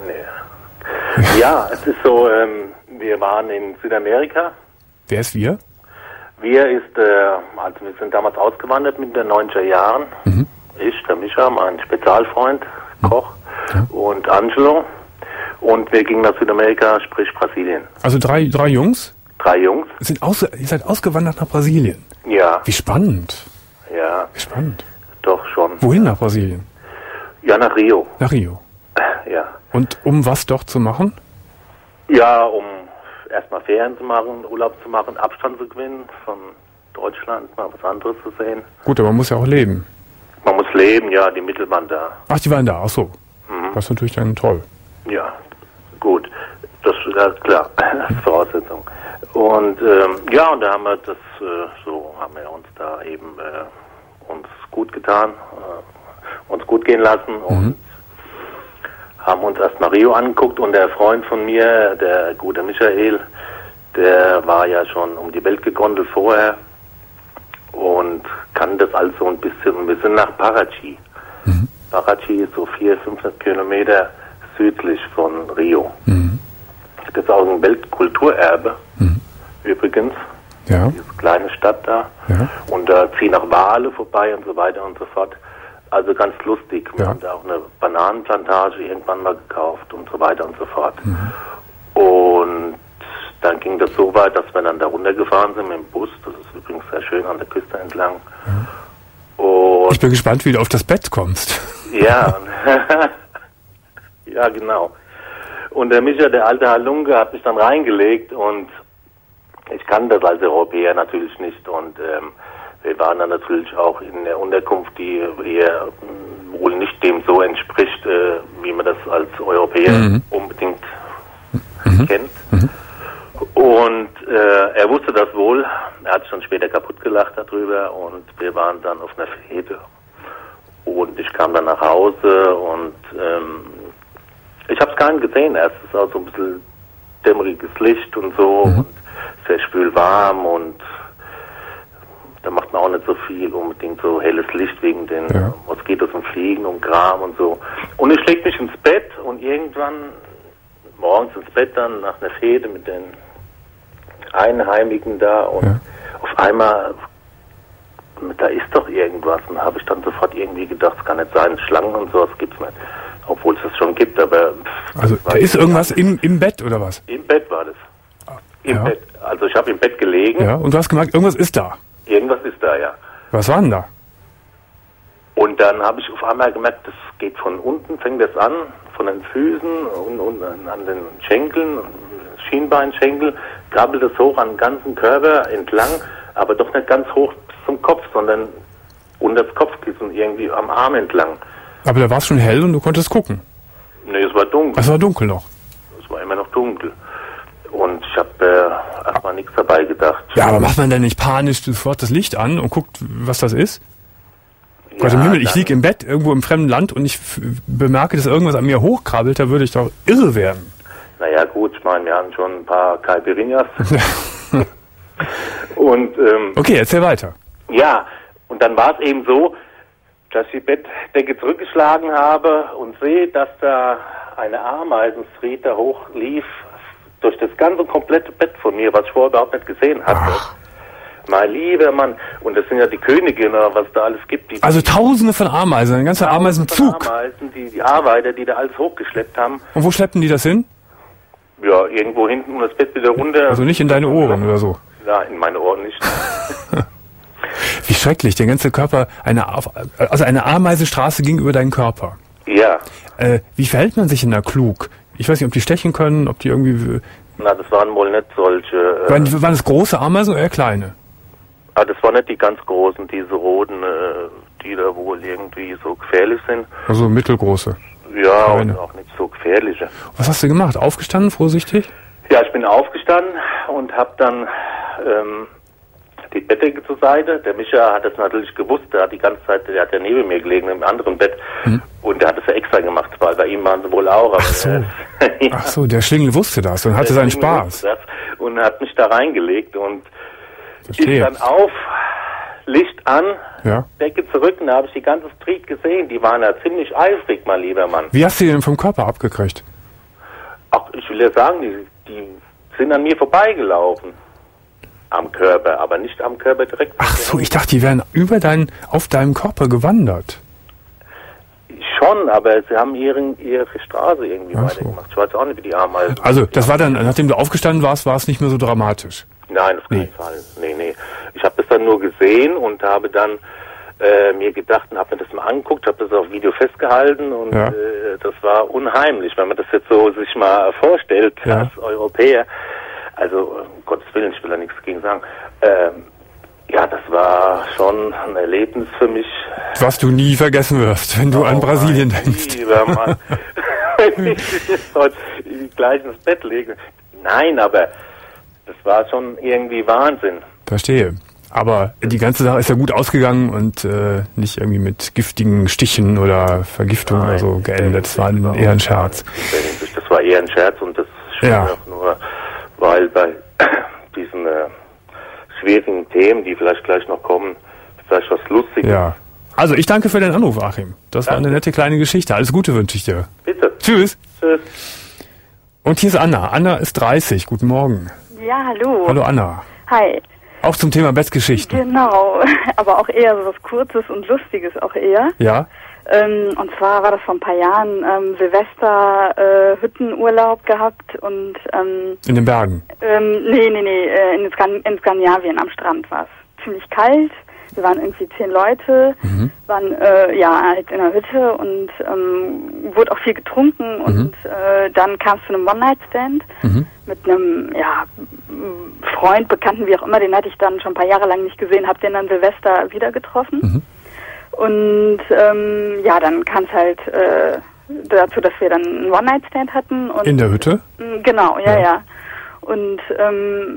nee. Ja, es ist so, ähm, wir waren in Südamerika. Wer ist wir? Wir ist, äh, also wir sind damals ausgewandert mit den neunziger Jahren. Mhm. Ich, der Micha, mein Spezialfreund, Koch ja. und Angelo. Und wir gingen nach Südamerika, sprich Brasilien. Also drei, drei Jungs? Drei Jungs. Sind aus, ihr seid ausgewandert nach Brasilien? Ja. Wie spannend. Ja. Wie spannend. Doch schon. Wohin nach Brasilien? Ja, nach Rio. Nach Rio. Ja. Und um was dort zu machen? Ja, um erstmal Ferien zu machen, Urlaub zu machen, Abstand zu gewinnen von Deutschland, mal was anderes zu sehen. Gut, aber man muss ja auch leben. Man muss leben, ja, die Mittel waren da. Ach, die waren da, ach so. Mhm. Das ist natürlich dann toll. Ja, gut. Das ist klar, das ist Voraussetzung. Und ähm, ja, und da haben wir das, äh, so haben wir uns da eben äh, uns gut getan, äh, uns gut gehen lassen und mhm. haben uns erstmal Rio angeguckt und der Freund von mir, der gute Michael, der war ja schon um die Welt gegondelt vorher und kann das also ein bisschen. Wir sind nach Parachi. Mhm. Parachi ist so vierhundert, fünfhundert Kilometer südlich von Rio. Mhm. Das ist auch ein Weltkulturerbe, mhm. übrigens. Ja. Diese kleine Stadt da. Ja. Und da ziehen auch Wale vorbei und so weiter und so fort. Also ganz lustig. Wir ja. haben da auch eine Bananenplantage irgendwann mal gekauft und so weiter und so fort. Mhm. Und dann ging das so weit, dass wir dann da runtergefahren sind mit dem Bus. Das ist übrigens sehr schön an der Küste entlang. Ja. Und ich bin gespannt, wie du auf das Bett kommst. Ja, ja genau. Und der Micha, der alte Halunke, hat mich dann reingelegt und ich kann das als Europäer natürlich nicht und ähm, wir waren dann natürlich auch in der Unterkunft, die eher mh, wohl nicht dem so entspricht, äh, wie man das als Europäer mhm. unbedingt mhm. kennt. Mhm. Und äh, er wusste das wohl. Er hat schon später kaputt gelacht darüber und wir waren dann auf einer Fete. Und ich kam dann nach Hause und ähm, ich habe es gar nicht gesehen. Erst ist auch so ein bisschen dämmeriges Licht und so mhm. und sehr schwül warm und da macht man auch nicht so viel unbedingt so helles Licht wegen den ja. Moskitos und Fliegen und Kram und so. Und ich leg mich ins Bett und irgendwann morgens ins Bett dann nach einer Fete mit den Einheimigen da und ja. auf einmal, da ist doch irgendwas und habe ich dann sofort irgendwie gedacht, es kann nicht sein, Schlangen und sowas gibt's nicht. Obwohl es das schon gibt, aber... Also da ist irgendwas im, im Bett oder was? Im Bett war das. Im ja. Bett. Also ich habe im Bett gelegen. Ja, und du hast gemerkt, irgendwas ist da. Irgendwas ist da, ja. Was war denn da? Und dann habe ich auf einmal gemerkt, das geht von unten, fängt das an, von den Füßen und, und an den Schenkeln, Schienbeinschenkel, krabbelt es hoch an den ganzen Körper entlang, aber doch nicht ganz hoch bis zum Kopf, sondern unter das Kopfkissen irgendwie am Arm entlang. Aber da war es schon hell und du konntest gucken? Nee, es war dunkel. Es war dunkel noch? Es war immer noch dunkel. Und ich habe äh, erstmal nichts dabei gedacht. Ja, aber macht man denn nicht panisch sofort das Licht an und guckt, was das ist? Ja, Gott im Himmel, ich liege im Bett irgendwo im fremden Land und ich f- bemerke, dass irgendwas an mir hochkrabbelt, da würde ich doch irre werden. Naja gut, ich meine, wir hatten schon ein paar Caipirinhas. und ähm, okay, erzähl weiter. Ja, und dann war es eben so, dass ich die Bettdecke zurückgeschlagen habe und sehe, dass da eine Ameisenstreet da hoch lief, durch das ganze komplette Bett von mir, was ich vorher überhaupt nicht gesehen hatte. Ach. Mein lieber Mann, und das sind ja die Königin oder was da alles gibt. Die, also tausende von Ameisen, ein ganzer Ameisenzug. Ameisen, die, die Arbeiter, die da alles hochgeschleppt haben. Und wo schleppen die das hin? Ja, irgendwo hinten und das Bett wieder runter. Also nicht in deine Ohren oder so? Ja, in meine Ohren nicht. Wie schrecklich, der ganze Körper, eine, also eine Ameisenstraße ging über deinen Körper. Ja. Äh, wie verhält man sich denn da klug? Ich weiß nicht, ob die stechen können, ob die irgendwie... Na, das waren wohl nicht solche... Äh waren, waren das große Ameisen oder eher kleine? Ah, das waren nicht die ganz großen, diese roten, äh, die da wohl irgendwie so gefährlich sind. Also mittelgroße? Ja, und auch nicht so gefährliche. Was hast du gemacht? Aufgestanden, vorsichtig? Ja, ich bin aufgestanden und habe dann ähm, die Bettdecke zur Seite. Der Micha hat das natürlich gewusst, der hat die ganze Zeit, der hat ja neben mir gelegen im anderen Bett hm. und der hat das ja extra gemacht, weil bei ihm waren sie wohl auch. Ach so, äh, ja. Ach so, der Schlingel wusste das und hatte seinen Spaß. Und hat mich da reingelegt und Verstehe. ist dann auf, Licht an, ja. Decke zurück und da habe ich die ganze Street gesehen. Die waren ja ziemlich eifrig, mein lieber Mann. Wie hast du die denn vom Körper abgekriegt? Ach, ich will ja sagen, die, die sind an mir vorbeigelaufen. Am Körper, aber nicht am Körper direkt. Ach so, ich dachte, die wären über deinen, auf deinem Körper gewandert. Schon, aber sie haben ihren, ihre Straße irgendwie Ach weitergemacht. So. Ich weiß auch nicht, wie die Ameisen... Also, das war dann, nachdem du aufgestanden warst, war es nicht mehr so dramatisch? Nein, auf keinen nee. Fall. Nee, nee. Ich habe das dann nur gesehen und habe dann äh, mir gedacht und habe mir das mal angeguckt, habe das auf Video festgehalten und ja. äh, das war unheimlich, wenn man das jetzt so sich mal vorstellt ja. als Europäer. Also, um Gottes Willen, ich will da nichts dagegen sagen. Ähm, ja, das war schon ein Erlebnis für mich. Was du nie vergessen wirst, wenn du oh, an Brasilien denkst. Lieber Mann. Wenn ich jetzt heute gleich ins Bett lege. Nein, aber das war schon irgendwie Wahnsinn. Verstehe. Aber die ganze Sache ist ja gut ausgegangen und äh, nicht irgendwie mit giftigen Stichen oder Vergiftung Nein, oder so geendet. Das war eher ein Scherz. Das war eher ein Scherz und das ja. auch nur, weil bei diesen äh, schwierigen Themen, die vielleicht gleich noch kommen, vielleicht was Lustiges. Ja. Also ich danke für deinen Anruf, Achim. Das danke. War eine nette kleine Geschichte. Alles Gute wünsche ich dir. Bitte. Tschüss. Tschüss. Und hier ist Anna. Anna ist dreißig. Guten Morgen. Ja, hallo. Hallo Anna. Hi. Auch zum Thema Bettgeschichten. Genau, aber auch eher so was Kurzes und Lustiges auch eher. Ja. Ähm, und zwar war das vor ein paar Jahren ähm, Silvester äh, Hüttenurlaub gehabt und ähm, in den Bergen? Ähm, nee, nee, nee, äh, in, Skan- in Skandinavien am Strand war es. Ziemlich kalt. Wir waren irgendwie zehn Leute, mhm. waren äh, ja halt in der Hütte und ähm, wurde auch viel getrunken mhm. und äh, dann kam es zu einem One-Night-Stand mhm. mit einem ja, Freund, Bekannten, wie auch immer, den hatte ich dann schon ein paar Jahre lang nicht gesehen, habe den dann Silvester wieder getroffen mhm. und ähm, ja, dann kam es halt äh, dazu, dass wir dann einen One-Night-Stand hatten. Und, in der Hütte? Genau, ja, ja. ja. Und ähm,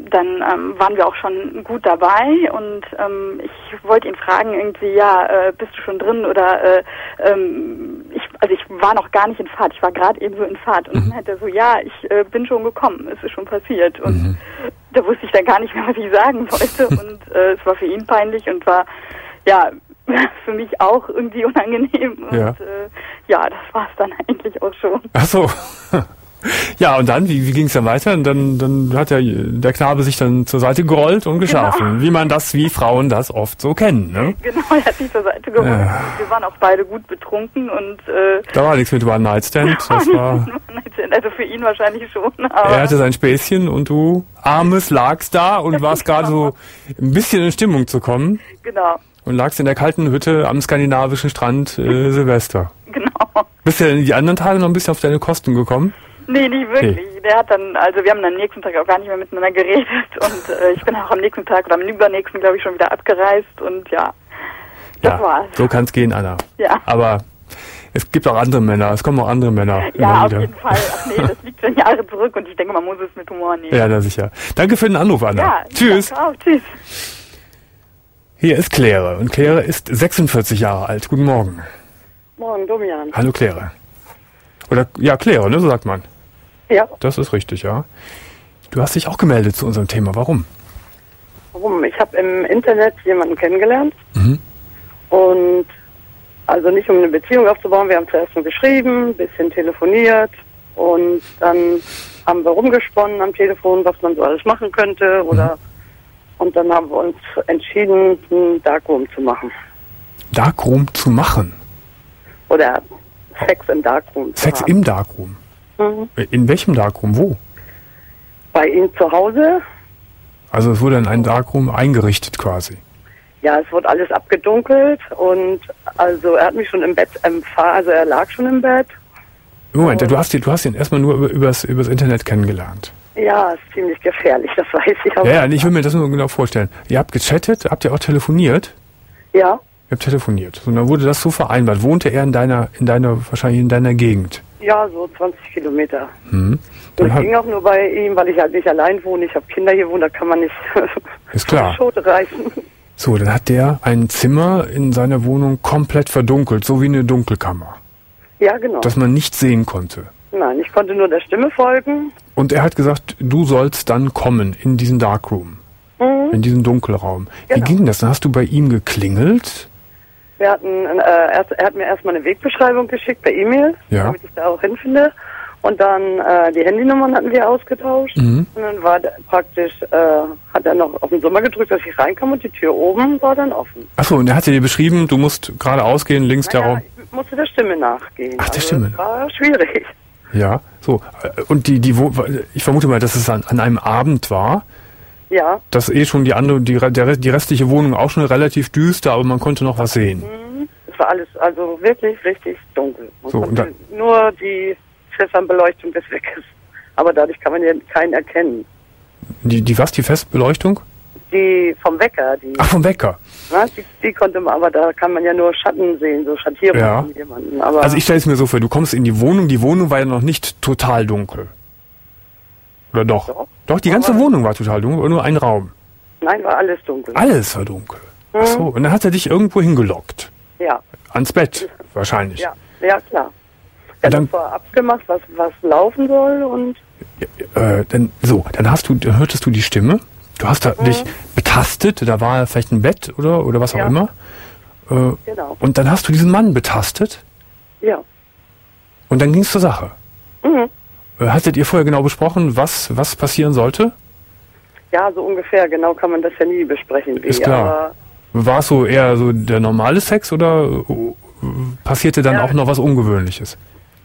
dann ähm, waren wir auch schon gut dabei und ähm, ich wollte ihn fragen irgendwie, ja, äh, bist du schon drin oder äh, ähm, ich, also ich war noch gar nicht in Fahrt, ich war gerade eben so in Fahrt und mhm. dann hat er so, ja, ich äh, bin schon gekommen, es ist schon passiert und mhm. da wusste ich dann gar nicht mehr, was ich sagen wollte und äh, es war für ihn peinlich und war, ja, für mich auch irgendwie unangenehm und ja, äh, ja das war es dann eigentlich auch schon. Ach so. Ja, und dann, wie, wie ging es dann weiter? Und dann, dann hat der, der Knabe sich dann zur Seite gerollt und geschlafen. Genau. Wie man das, wie Frauen das oft so kennen, ne? Genau, er hat sich zur Seite gerollt. Ja. Wir waren auch beide gut betrunken und äh, da war nichts mit One-Night-Stand. Das war, also für ihn wahrscheinlich schon. Aber er hatte sein Späßchen und du, Armes, lagst da und warst genau. gerade so ein bisschen in Stimmung zu kommen. Genau. Und lagst in der kalten Hütte am skandinavischen Strand äh, Silvester. Genau. Bist du denn die anderen Tage noch ein bisschen auf deine Kosten gekommen? Nee, nicht wirklich. Nee. Der hat dann, also wir haben dann am nächsten Tag auch gar nicht mehr miteinander geredet und äh, ich bin auch am nächsten Tag oder am übernächsten, glaube ich, schon wieder abgereist und ja, das ja, war's. So kann's gehen, Anna. Ja. Aber es gibt auch andere Männer, es kommen auch andere Männer. Ja, auf jeden Fall. Ach nee, das liegt schon Jahre zurück und ich denke, man muss es mit Humor nehmen. Ja, na sicher. Danke für den Anruf, Anna. Ja, tschüss. Danke auch. Tschüss. Hier ist Claire und Claire ist sechsundvierzig Jahre alt. Guten Morgen. Morgen, Domian. Hallo Claire. Oder, ja, Claire, ne, so sagt man. Ja. Das ist richtig, ja. Du hast dich auch gemeldet zu unserem Thema. Warum? Warum? Ich habe im Internet jemanden kennengelernt. Mhm. Und also nicht um eine Beziehung aufzubauen, wir haben zuerst nur geschrieben, ein bisschen telefoniert und dann haben wir rumgesponnen am Telefon, was man so alles machen könnte oder mhm. und dann haben wir uns entschieden, einen Darkroom zu machen. Darkroom zu machen? Oder Sex im Darkroom. Sex im Darkroom? Mhm. In welchem Darkroom? Wo? Bei ihm zu Hause. Also es wurde in ein Darkroom eingerichtet quasi? Ja, es wurde alles abgedunkelt und also er hat mich schon im Bett empfangen, also er lag schon im Bett. Moment, du hast, ihn, du hast ihn erstmal nur über, übers, übers Internet kennengelernt. Ja, ist ziemlich gefährlich, das weiß ich. Aber ja, ja, ich will mir das nur genau vorstellen. Ihr habt gechattet, habt ihr auch telefoniert? Ja. Ihr habt telefoniert. Und dann wurde das so vereinbart. Wohnte er in deiner, in deiner, wahrscheinlich in deiner Gegend? Ja, so zwanzig Kilometer. Hm. Und ich ging auch nur bei ihm, weil ich halt nicht allein wohne. Ich habe Kinder hier wohnen, da kann man nicht ist klar. die Schote reißen. So, dann hat der ein Zimmer in seiner Wohnung komplett verdunkelt, so wie eine Dunkelkammer. Ja, genau. Dass man nichts sehen konnte. Nein, ich konnte nur der Stimme folgen. Und er hat gesagt, du sollst dann kommen in diesen Darkroom, mhm. in diesen Dunkelraum. Genau. Wie ging das? Dann hast du bei ihm geklingelt? Wir hatten, äh, er, er hat mir erstmal eine Wegbeschreibung geschickt per E-Mail, ja. damit ich da auch hinfinde. Und dann äh, die Handynummern hatten wir ausgetauscht. Mhm. Und dann war der, praktisch, äh, hat er noch auf den Sommer gedrückt, dass ich reinkam und die Tür oben war dann offen. Achso, und er hatte dir beschrieben, du musst geradeaus gehen, links naja, der Raum. Ich musste der Stimme nachgehen. Ach, der also Stimme. Das war schwierig. Ja, so. Und die, die, ich vermute mal, dass es an, an einem Abend war. Ja. Dass eh schon die andere, die, der, die restliche Wohnung auch schon relativ düster, aber man konnte noch was sehen. Mhm. Es war alles, also wirklich richtig dunkel. Man so, konnte nur die Festbeleuchtung des Weges. Aber dadurch kann man ja keinen erkennen. Die, die was, die Festbeleuchtung? Die vom Wecker. Die, Ach, vom Wecker. Na, die, die konnte man, aber da kann man ja nur Schatten sehen, so Schattierungen ja. von jemandem. Aber also ich stelle es mir so vor, du kommst in die Wohnung, die Wohnung war ja noch nicht total dunkel. Oder doch? Doch, doch die ganze Wohnung war total dunkel, oder nur ein Raum? Nein, war alles dunkel. Alles war dunkel? Mhm. Ach so, und dann hat er dich irgendwo hingelockt? Ja. Ans Bett, wahrscheinlich? Ja, ja klar. Er hat vorher abgemacht, was, was laufen soll und... Ja, äh, dann, so, dann hast du, dann hörtest du die Stimme. Du hast da mhm. dich betastet, da war vielleicht ein Bett oder, oder was auch ja. immer. Äh, genau. Und dann hast du diesen Mann betastet? Ja. Und dann ging es zur Sache? Mhm. Äh, hattet ihr vorher genau besprochen, was, was passieren sollte? Ja, so ungefähr. Genau kann man das ja nie besprechen. Wie, ist klar. War es so eher so der normale Sex oder uh, passierte dann ja. auch noch was Ungewöhnliches?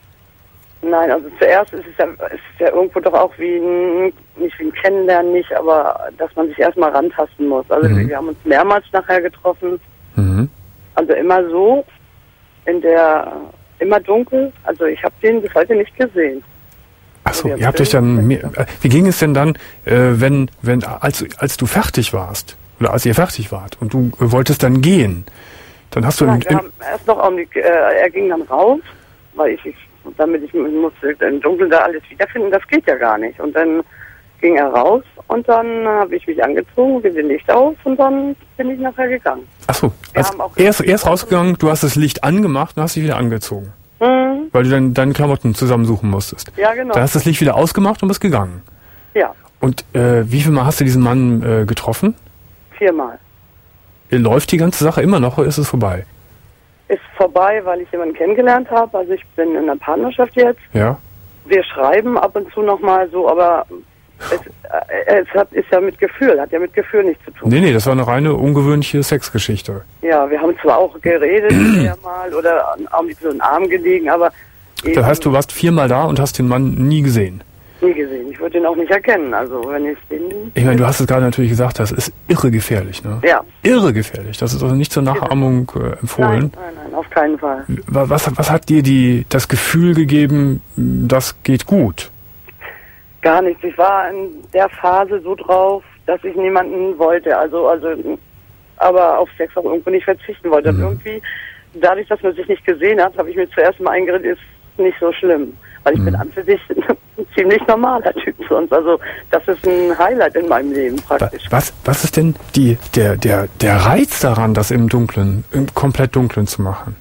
Nein, also zuerst ist es ja, ist es ja irgendwo doch auch wie ein, nicht wie ein Kennenlernen, nicht, aber dass man sich erstmal rantasten muss. Also mhm. wir haben uns mehrmals nachher getroffen. Mhm. Also immer so, in der, immer dunkel. Also ich habe den bis heute nicht gesehen. Achso, ihr habt euch dann, wie ging es denn dann, äh, wenn, wenn, als, als du fertig warst, oder als ihr fertig wart und du äh, wolltest dann gehen, dann hast du... Nein, in, wir haben erst noch Augenblick, äh, er ging dann raus, weil ich, ich damit ich musste im Dunkeln da alles wiederfinden, das geht ja gar nicht. Und dann ging er raus und dann habe ich mich angezogen, wir sind Licht aus und dann bin ich nachher gegangen. Ach so, also er ist, er ist rausgegangen, du hast das Licht angemacht und hast dich wieder angezogen. Mhm. Weil du dann deine Klamotten zusammensuchen musstest. Ja, genau. Dann hast du das Licht wieder ausgemacht und bist gegangen. Ja. Und äh, wie viel Mal hast du diesen Mann äh, getroffen? Viermal. Läuft die ganze Sache immer noch oder ist es vorbei? Ist vorbei, weil ich jemanden kennengelernt habe. Also ich bin in einer Partnerschaft jetzt. Ja. Wir schreiben ab und zu nochmal so, aber es, äh, es hat, ist ja mit Gefühl, hat ja mit Gefühl nichts zu tun. Nee, nee, das war eine reine ungewöhnliche Sexgeschichte. Ja, wir haben zwar auch geredet mal oder am so einen Arm gelegen, aber... Das heißt, du warst viermal da und hast den Mann nie gesehen? Nie gesehen. Ich würde ihn auch nicht erkennen. Also wenn ich den... Ich meine, du hast es gerade natürlich gesagt, das ist irre gefährlich, ne? Ja. Irre gefährlich. Das ist also nicht zur Nachahmung äh, empfohlen. Nein, nein, nein, auf keinen Fall. Was, was hat dir die, das Gefühl gegeben, das geht gut? Gar nichts. Ich war in der Phase so drauf, dass ich niemanden wollte. Also, also, aber auf Sex auch irgendwo nicht verzichten wollte. Mhm. Und irgendwie, dadurch, dass man sich nicht gesehen hat, habe ich mir zuerst mal eingeredet, ist nicht so schlimm. Weil ich mhm. bin an für sich ein ziemlich normaler Typ sonst. Also das ist ein Highlight in meinem Leben praktisch. Was, was ist denn die, der, der, der Reiz daran, das im Dunklen, im komplett Dunklen zu machen?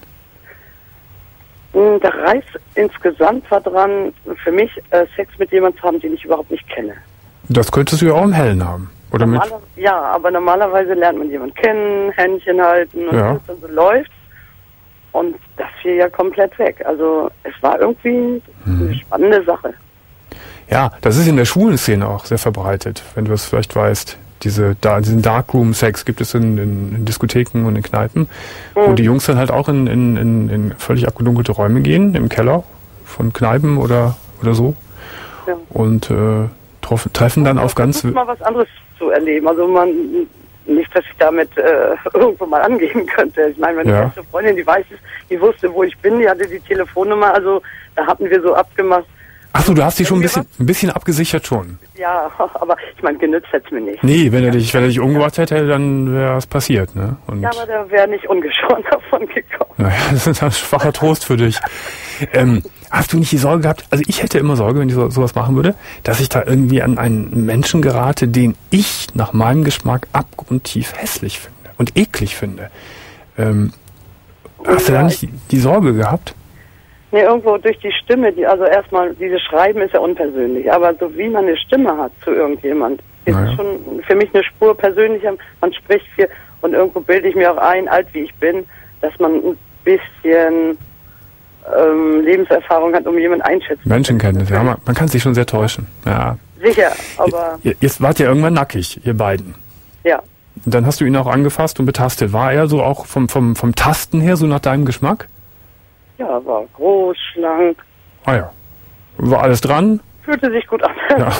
Der Reiz insgesamt war dran, für mich äh, Sex mit jemandem zu haben, den ich überhaupt nicht kenne. Das könntest du ja auch im Hellen haben, oder mit? Ja, aber normalerweise lernt man jemanden kennen, Händchen halten und ja. das dann so läuft. Und das fiel ja komplett weg. Also es war irgendwie hm. eine spannende Sache. Ja, das ist in der schwulen Szene auch sehr verbreitet, wenn du es vielleicht weißt. Diese, da, diesen Darkroom-Sex gibt es in, in, in Diskotheken und in Kneipen, mhm. wo die Jungs dann halt auch in, in, in, in völlig abgedunkelte Räume gehen, im Keller von Kneipen oder, oder so. Ja. Und äh, trof, treffen dann auf ganz... mal was anderes zu erleben. Also man... Nicht, dass ich damit äh, irgendwo mal angehen könnte. Ich meine, meine ja. beste Freundin, die weiß es, die wusste, wo ich bin, die hatte die Telefonnummer, also da hatten wir so abgemacht. Ach so, du hast dich schon ein bisschen, ein bisschen abgesichert schon. Ja, aber ich meine, genützt hätte es mir nicht. Nee, wenn er dich, wenn er dich umgebracht hätte, dann wäre es passiert, ne? Und ja, aber der wäre nicht ungeschoren davon gekommen. Naja, das ist ein schwacher Trost für dich. ähm, hast du nicht die Sorge gehabt, also ich hätte immer Sorge, wenn ich so, sowas machen würde, dass ich da irgendwie an einen Menschen gerate, den ich nach meinem Geschmack abgrundtief hässlich finde und eklig finde. Ähm, hast ja, du da nicht die, die Sorge gehabt? Nee, irgendwo durch die Stimme, die, also erstmal, dieses Schreiben ist ja unpersönlich, aber so wie man eine Stimme hat zu irgendjemand, ist naja. schon für mich eine Spur persönlicher, man spricht viel und irgendwo bilde ich mir auch ein, alt wie ich bin, dass man ein bisschen ähm, Lebenserfahrung hat, um jemanden einschätzen zu können. Menschenkenntnis, ja, man, man kann sich schon sehr täuschen, ja. Sicher, aber... Ihr, jetzt wart ihr irgendwann nackig, ihr beiden. Ja. Und dann hast du ihn auch angefasst und betastet. War er so auch vom, vom, vom Tasten her so nach deinem Geschmack? Ja, war groß, schlank. Ah ja. War alles dran? Fühlte sich gut an. Ja.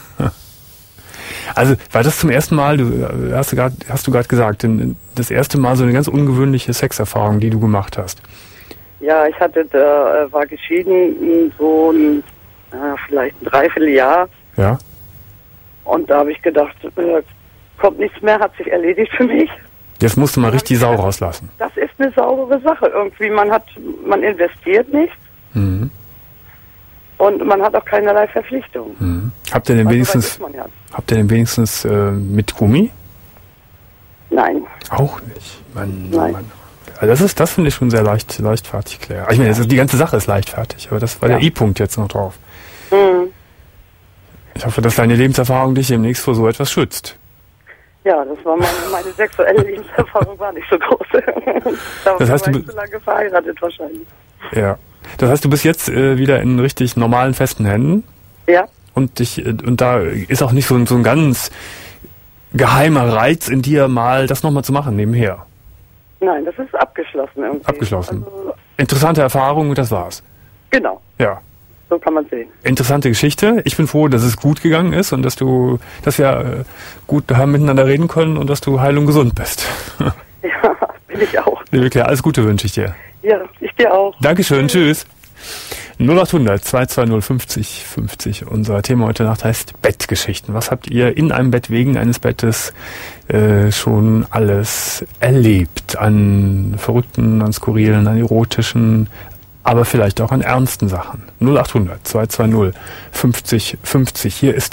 Also war das zum ersten Mal, du hast du gerade hast du gerade gesagt, das erste Mal so eine ganz ungewöhnliche Sexerfahrung, die du gemacht hast. Ja, ich hatte da, war geschieden so ein, äh, vielleicht ein Dreivierteljahr. Ja. Und da habe ich gedacht, äh, kommt nichts mehr, hat sich erledigt für mich. Jetzt musst du mal richtig Sau rauslassen. Das ist eine saubere Sache irgendwie. Man hat, man investiert nichts. Mhm. Und man hat auch keinerlei Verpflichtung. Mhm. Habt ihr denn also wenigstens, ja. habt ihr denn wenigstens äh, mit Gummi? Nein. Auch nicht. Mann, Nein. Mann. Also das ist, das finde ich schon sehr leicht, leichtfertig, Claire. Ich meine, das ist, die ganze Sache ist leichtfertig, aber das war ja. der I-Punkt jetzt noch drauf. Mhm. Ich hoffe, dass deine Lebenserfahrung dich demnächst vor so etwas schützt. Ja, das war meine, meine sexuelle Lebenserfahrung war nicht so groß. Da das heißt, war du ich zu lange verheiratet wahrscheinlich. Ja. Das heißt, du bist jetzt äh, wieder in richtig normalen, festen Händen. Ja. Und dich, äh, und da ist auch nicht so, so ein ganz geheimer Reiz in dir, mal das nochmal zu machen nebenher. Nein, das ist abgeschlossen irgendwie. Abgeschlossen. Also, interessante Erfahrung und das war's. Genau. Ja. So kann man sehen. Interessante Geschichte. Ich bin froh, dass es gut gegangen ist und dass du, dass wir äh, gut haben miteinander reden können und dass du heil und gesund bist. Ja, bin ich auch. Liebe Claire, alles Gute wünsche ich dir. Ja, ich dir auch. Dankeschön, tschüss. null acht hundert zwei zwei null fünfzig fünfzig. Unser Thema heute Nacht heißt Bettgeschichten. Was habt ihr in einem Bett, wegen eines Bettes äh, schon alles erlebt? An verrückten, an skurrilen, an erotischen, aber vielleicht auch an ernsten Sachen. null acht hundert zwei zwei null fünfzig fünfzig. Hier ist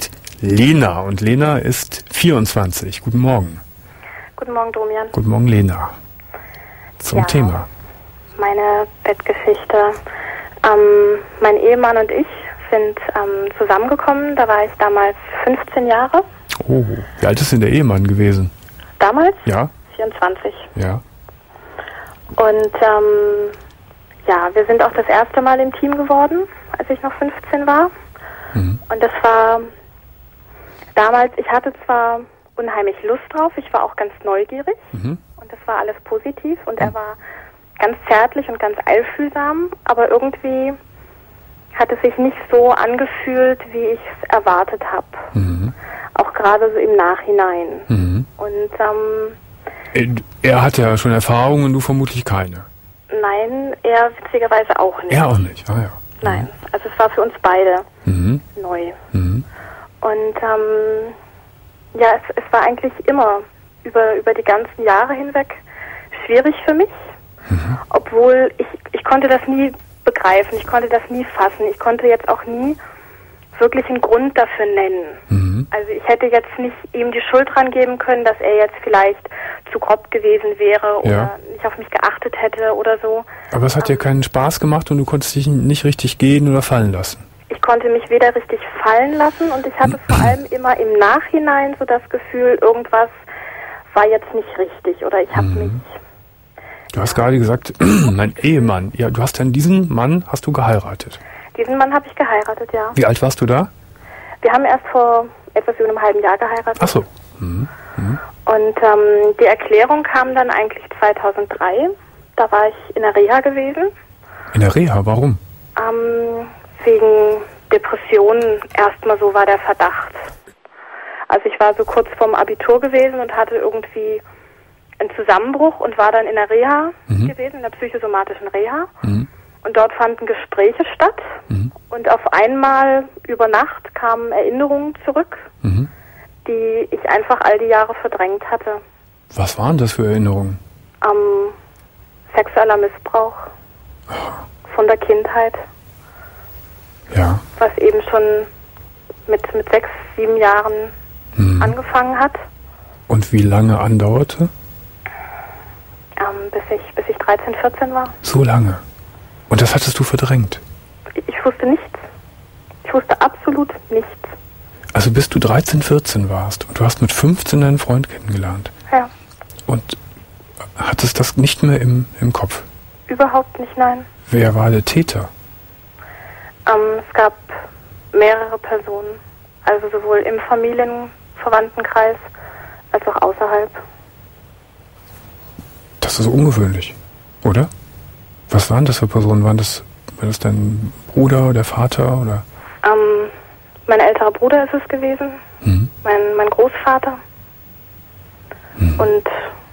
Lena. Und Lena ist vierundzwanzig. Guten Morgen. Guten Morgen, Domian. Guten Morgen, Lena. Zum ja, Thema. Meine Bettgeschichte. Ähm, mein Ehemann und ich sind ähm, zusammengekommen. Da war ich damals fünfzehn Jahre. Oh, wie alt ist denn der Ehemann gewesen? Damals? Ja. vierundzwanzig. Ja. Und ähm, ja, wir sind auch das erste Mal im Team geworden, als ich noch fünfzehn war. Mhm. Und das war damals, ich hatte zwar unheimlich Lust drauf, ich war auch ganz neugierig mhm. und das war alles positiv und mhm. er war ganz zärtlich und ganz einfühlsam, aber irgendwie hat es sich nicht so angefühlt, wie ich es erwartet habe. Mhm. Auch gerade so im Nachhinein. Mhm. Und ähm, er hat ja schon Erfahrungen, du vermutlich keine. Nein, er witzigerweise auch nicht. Er auch nicht, ah ja. Nein, also es war für uns beide mhm. neu. Mhm. Und ähm, ja, es, es war eigentlich immer über, über die ganzen Jahre hinweg schwierig für mich, mhm. obwohl ich, ich konnte das nie begreifen, ich konnte das nie fassen, ich konnte jetzt auch nie wirklich einen Grund dafür nennen. Mhm. Also ich hätte jetzt nicht ihm die Schuld dran geben können, dass er jetzt vielleicht zu grob gewesen wäre oder ja. nicht auf mich geachtet hätte oder so. Aber es hat ähm, dir keinen Spaß gemacht und du konntest dich nicht richtig gehen oder fallen lassen? Ich konnte mich weder richtig fallen lassen und ich hatte vor allem immer im Nachhinein so das Gefühl, irgendwas war jetzt nicht richtig oder ich habe mhm. mich... Du hast gerade gesagt, mein Ehemann, ja, du hast dann diesen Mann, hast du geheiratet? Diesen Mann habe ich geheiratet, ja. Wie alt warst du da? Wir haben erst vor etwas über einem halben Jahr geheiratet. Ach so. Mhm. Mhm. Und ähm, die Erklärung kam dann eigentlich zweitausenddrei. Da war ich in der Reha gewesen. In der Reha? Warum? Ähm, wegen Depressionen erstmal so war der Verdacht. Also ich war so kurz vorm Abitur gewesen und hatte irgendwie einen Zusammenbruch und war dann in der Reha mhm. gewesen, in der psychosomatischen Reha. Mhm. Und dort fanden Gespräche statt. Mhm. Und auf einmal über Nacht kamen Erinnerungen zurück, mhm. die ich einfach all die Jahre verdrängt hatte. Was waren das für Erinnerungen? Ähm, sexueller Missbrauch von der Kindheit. Ja. Was eben schon mit, mit sechs, sieben Jahren mhm. angefangen hat. Und wie lange andauerte? Ähm, bis ich, bis ich dreizehn, vierzehn war. So lange? Und das hattest du verdrängt? Ich wusste nichts. Ich wusste absolut nichts. Also bis du dreizehn, vierzehn warst und du hast mit fünfzehn deinen Freund kennengelernt. Ja. Und hattest das nicht mehr im, im Kopf? Überhaupt nicht, nein. Wer war der Täter? Ähm, es gab mehrere Personen. Also sowohl im Familienverwandtenkreis als auch außerhalb. Das ist ungewöhnlich, oder? Was waren das für Personen? Waren das, war das dein Bruder, der Vater oder? Ähm, mein älterer Bruder ist es gewesen, mhm. mein, mein Großvater mhm. und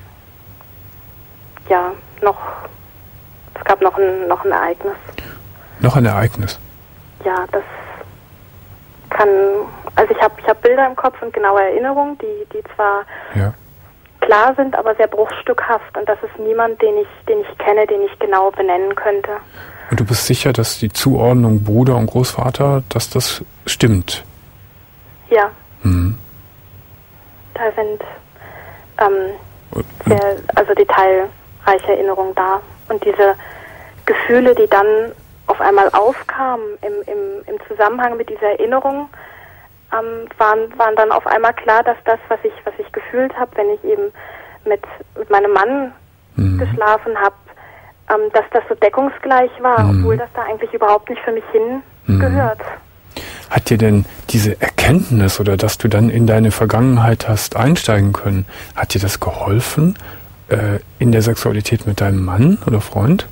ja, noch, es gab noch ein, noch ein Ereignis. Noch ein Ereignis? Ja, das kann, also ich habe ich hab Bilder im Kopf und genaue Erinnerungen, die, die zwar ja. klar sind, aber sehr bruchstückhaft und das ist niemand, den ich, den ich kenne, den ich genau benennen könnte. Und du bist sicher, dass die Zuordnung Bruder und Großvater, dass das stimmt? Ja. Mhm. Da sind ähm, sehr, also detailreiche Erinnerungen da. Und diese Gefühle, die dann auf einmal aufkamen im, im, im Zusammenhang mit dieser Erinnerung, ähm, waren, waren dann auf einmal klar, dass das, was ich, was ich gefühlt habe, wenn ich eben mit, mit meinem Mann mhm. geschlafen habe, ähm, dass das so deckungsgleich war, mhm. obwohl das da eigentlich überhaupt nicht für mich hingehört. Mhm. Hat dir denn diese Erkenntnis oder dass du dann in deine Vergangenheit hast einsteigen können, hat dir das geholfen äh, in der Sexualität mit deinem Mann oder Freund?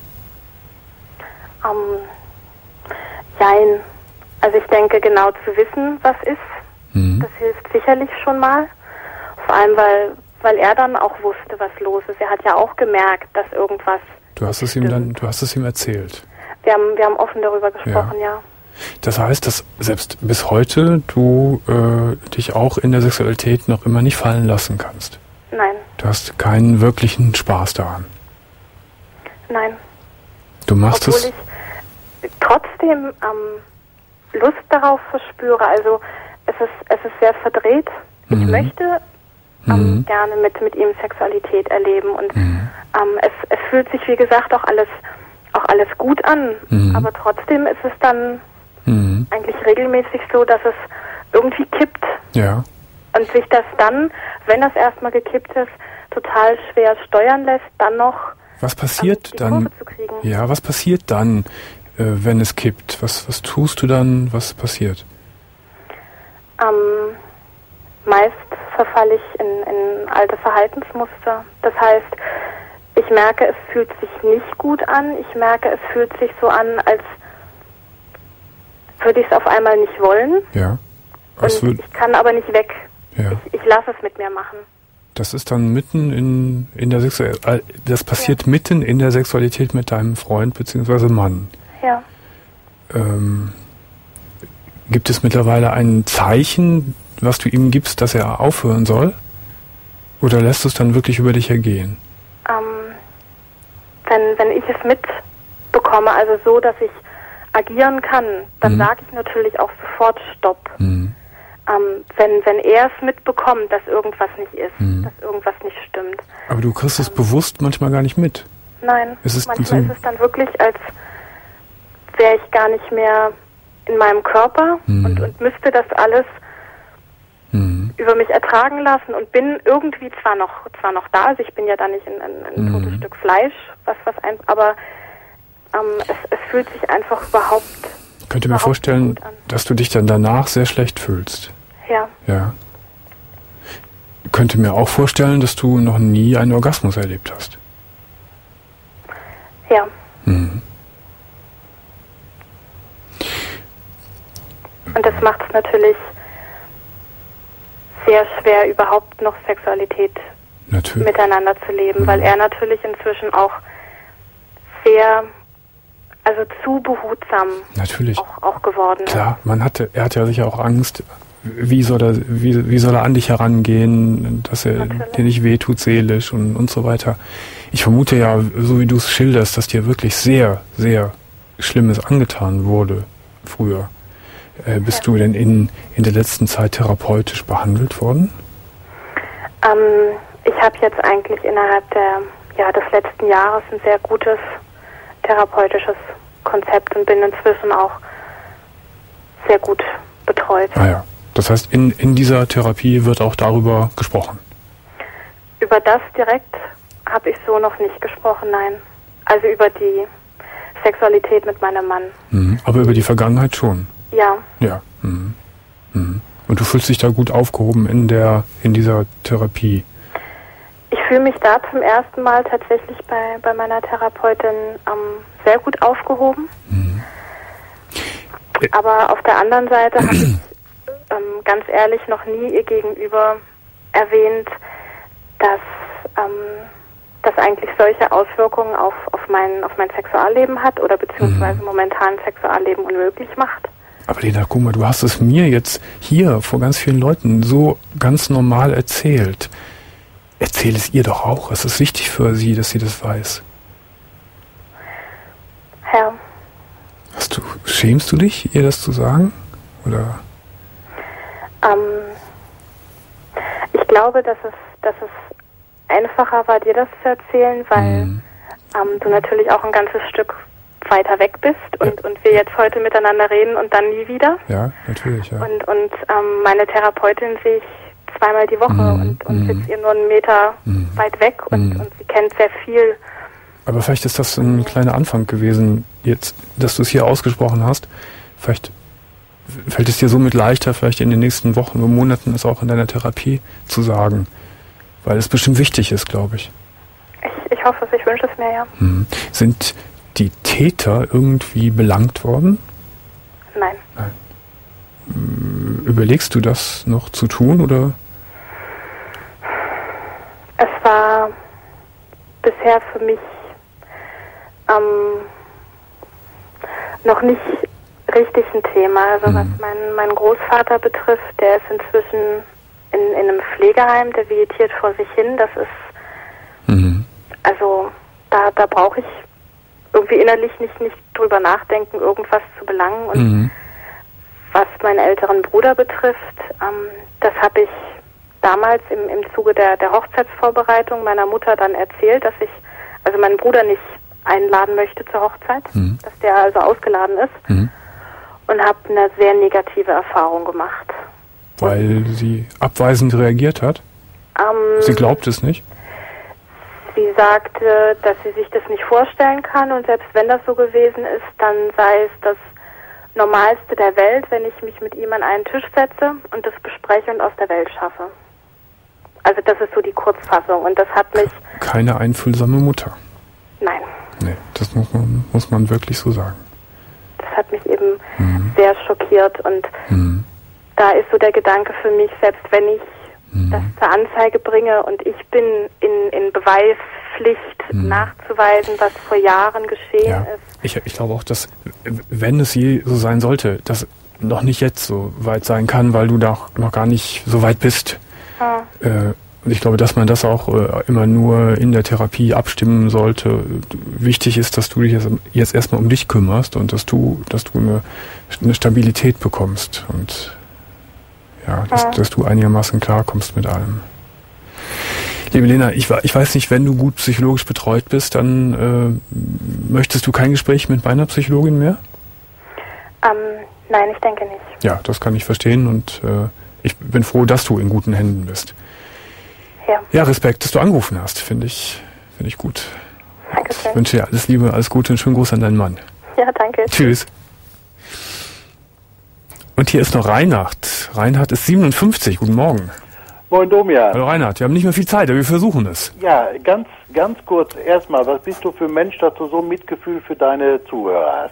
Ähm, nein. Also ich denke, genau zu wissen, was ist, mhm. das hilft sicherlich schon mal. Vor allem, weil, weil er dann auch wusste, was los ist. Er hat ja auch gemerkt, dass irgendwas Du hast es ihm dann, du hast es ihm erzählt. Wir haben, wir haben offen darüber gesprochen, ja. ja. Das heißt, dass selbst bis heute du äh, dich auch in der Sexualität noch immer nicht fallen lassen kannst. Nein. Du hast keinen wirklichen Spaß daran. Nein. Du machst Obwohl es... ich trotzdem ähm, Lust darauf verspüre. Also es ist, es ist sehr verdreht. Ich Mhm. möchte ähm, mhm. gerne mit, mit ihm Sexualität erleben und mhm. ähm, es, es fühlt sich, wie gesagt, auch alles, auch alles gut an, mhm. aber trotzdem ist es dann mhm. eigentlich regelmäßig so, dass es irgendwie kippt. Ja. Und sich das dann, wenn das erstmal gekippt ist, total schwer steuern lässt, dann noch was passiert ähm, die dann? Kurve zu kriegen. Ja, was passiert dann, äh, wenn es kippt? Was, was tust du dann? Was passiert? Ähm, meist verfalle ich in, in alte Verhaltensmuster. Das heißt, ich merke, es fühlt sich nicht gut an. Ich merke, es fühlt sich so an, als würde ich es auf einmal nicht wollen. Ja. Was und ich kann aber nicht weg. Ja. Ich, ich lasse es mit mir machen. Das ist dann mitten in, in der Sexualität, das passiert ja. mitten in der Sexualität mit deinem Freund bzw. Mann. Ja. Ähm, gibt es mittlerweile ein Zeichen, was du ihm gibst, dass er aufhören soll? Oder lässt du es dann wirklich über dich ergehen? Ähm, wenn, wenn ich es mitbekomme, also so, dass ich agieren kann, dann mhm. sage ich natürlich auch sofort Stopp. Mhm. Ähm, wenn, wenn er es mitbekommt, dass irgendwas nicht ist, mhm. dass irgendwas nicht stimmt. Aber du kriegst es ähm, bewusst manchmal gar nicht mit. Nein, es ist manchmal so ist es dann wirklich, als wäre ich gar nicht mehr in meinem Körper mhm. und, und müsste das alles mhm. über mich ertragen lassen und bin irgendwie zwar noch zwar noch da, also ich bin ja da nicht ein, ein, ein mhm. totes Stück Fleisch, was was ein, aber ähm, es, es fühlt sich einfach überhaupt. Ich könnte mir vorstellen, dass du dich dann danach sehr schlecht fühlst. Ja. Ja. Ich könnte mir auch vorstellen, dass du noch nie einen Orgasmus erlebt hast. Ja. Mhm. Und das macht es natürlich sehr schwer, überhaupt noch Sexualität natürlich. miteinander zu leben, mhm. weil er natürlich inzwischen auch sehr, also zu behutsam natürlich. Auch, auch geworden ist. Klar, man hatte, er hat ja sicher auch Angst, wie soll er, wie, wie soll er an dich herangehen, dass er natürlich. dir nicht wehtut seelisch und, und so weiter. Ich vermute ja, so wie du es schilderst, dass dir wirklich sehr, sehr Schlimmes angetan wurde früher. Äh, bist ja. du denn in, in der letzten Zeit therapeutisch behandelt worden? Ähm, ich habe jetzt eigentlich innerhalb der, ja, des letzten Jahres ein sehr gutes therapeutisches Konzept und bin inzwischen auch sehr gut betreut. Ah ja. Das heißt, in, in dieser Therapie wird auch darüber gesprochen? Über das direkt habe ich so noch nicht gesprochen, nein. Also über die Sexualität mit meinem Mann. Mhm. Aber über die Vergangenheit schon? Ja. Ja. Mhm. Mhm. Und du fühlst dich da gut aufgehoben in der in dieser Therapie? Ich fühle mich da zum ersten Mal tatsächlich bei, bei meiner Therapeutin ähm, sehr gut aufgehoben. Mhm. Aber auf der anderen Seite habe ich ähm, ganz ehrlich noch nie ihr gegenüber erwähnt, dass ähm, das eigentlich solche Auswirkungen auf, auf, mein, auf mein Sexualleben hat oder beziehungsweise mhm. momentan Sexualleben unmöglich macht. Aber Lena, guck mal, du hast es mir jetzt hier vor ganz vielen Leuten so ganz normal erzählt. Erzähl es ihr doch auch. Es ist wichtig für sie, dass sie das weiß. Ja. Hast du, schämst du dich, ihr das zu sagen? Oder? Ähm, ich glaube, dass es, dass es einfacher war, dir das zu erzählen, weil mhm. ähm, du natürlich auch ein ganzes Stück weiter weg bist und, ja. und wir jetzt heute miteinander reden und dann nie wieder. Ja, natürlich, ja. Und, und ähm, meine Therapeutin sehe ich zweimal die Woche mhm. und, und mhm. sitze ihr nur einen Meter mhm. weit weg und, mhm. und sie kennt sehr viel. Aber vielleicht ist das ein kleiner Anfang gewesen, jetzt, dass du es hier ausgesprochen hast. Vielleicht fällt es dir somit leichter, vielleicht in den nächsten Wochen oder Monaten es auch in deiner Therapie zu sagen. Weil es bestimmt wichtig ist, glaube ich. ich. Ich hoffe es, ich wünsche es mir, ja. Mhm. Sind die Täter irgendwie belangt worden? Nein. Nein. Überlegst du das noch zu tun, oder? Es war bisher für mich ähm, noch nicht richtig ein Thema. Also mhm. was mein, meinen Großvater betrifft, der ist inzwischen in, in einem Pflegeheim, der vegetiert vor sich hin. Das ist, mhm. also da, da brauche ich irgendwie innerlich nicht, nicht drüber nachdenken, irgendwas zu belangen. Und mhm. was meinen älteren Bruder betrifft, ähm, das habe ich damals im, im Zuge der, der Hochzeitsvorbereitung meiner Mutter dann erzählt, dass ich also meinen Bruder nicht einladen möchte zur Hochzeit, mhm. dass der also ausgeladen ist mhm. und habe eine sehr negative Erfahrung gemacht. Weil und, sie abweisend reagiert hat? Ähm, sie glaubt es nicht? Sie sagte, dass sie sich das nicht vorstellen kann und selbst wenn das so gewesen ist, dann sei es das Normalste der Welt, wenn ich mich mit ihm an einen Tisch setze und das bespreche und aus der Welt schaffe. Also das ist so die Kurzfassung und das hat mich... Keine einfühlsame Mutter. Nein. Nee, das muss man, muss man wirklich so sagen. Das hat mich eben mhm. sehr schockiert und mhm. da ist so der Gedanke für mich, selbst wenn ich mhm. das zur Anzeige bringe und ich bin in, in Beweispflicht mhm. nachzuweisen, was vor Jahren geschehen ja. ist. Ich, ich glaube auch, dass, wenn es je so sein sollte, dass noch nicht jetzt so weit sein kann, weil du da noch gar nicht so weit bist. Mhm. Äh, Und ich glaube, dass man das auch äh, immer nur in der Therapie abstimmen sollte. Wichtig ist, dass du dich jetzt, jetzt erstmal um dich kümmerst und dass du, dass du eine, eine Stabilität bekommst und ja, dass, ja. dass du einigermaßen klarkommst mit allem. Liebe Lena, ich, ich weiß nicht, wenn du gut psychologisch betreut bist, dann äh, möchtest du kein Gespräch mit meiner Psychologin mehr? Ähm, nein, ich denke nicht. Ja, das kann ich verstehen und äh, ich bin froh, dass du in guten Händen bist. Ja. ja, Respekt, dass du angerufen hast, finde ich, finde ich gut. Dankeschön. Ich wünsche dir alles Liebe, alles Gute und schönen Gruß an deinen Mann. Ja, danke. Tschüss. Und hier ist noch Reinhard. Reinhard ist siebenundfünfzig. Guten Morgen. Moin Domian. Hallo Reinhard, wir haben nicht mehr viel Zeit, aber wir versuchen es. Ja, ganz, ganz kurz. Erstmal, was bist du für ein Mensch, dass du so ein Mitgefühl für deine Zuhörer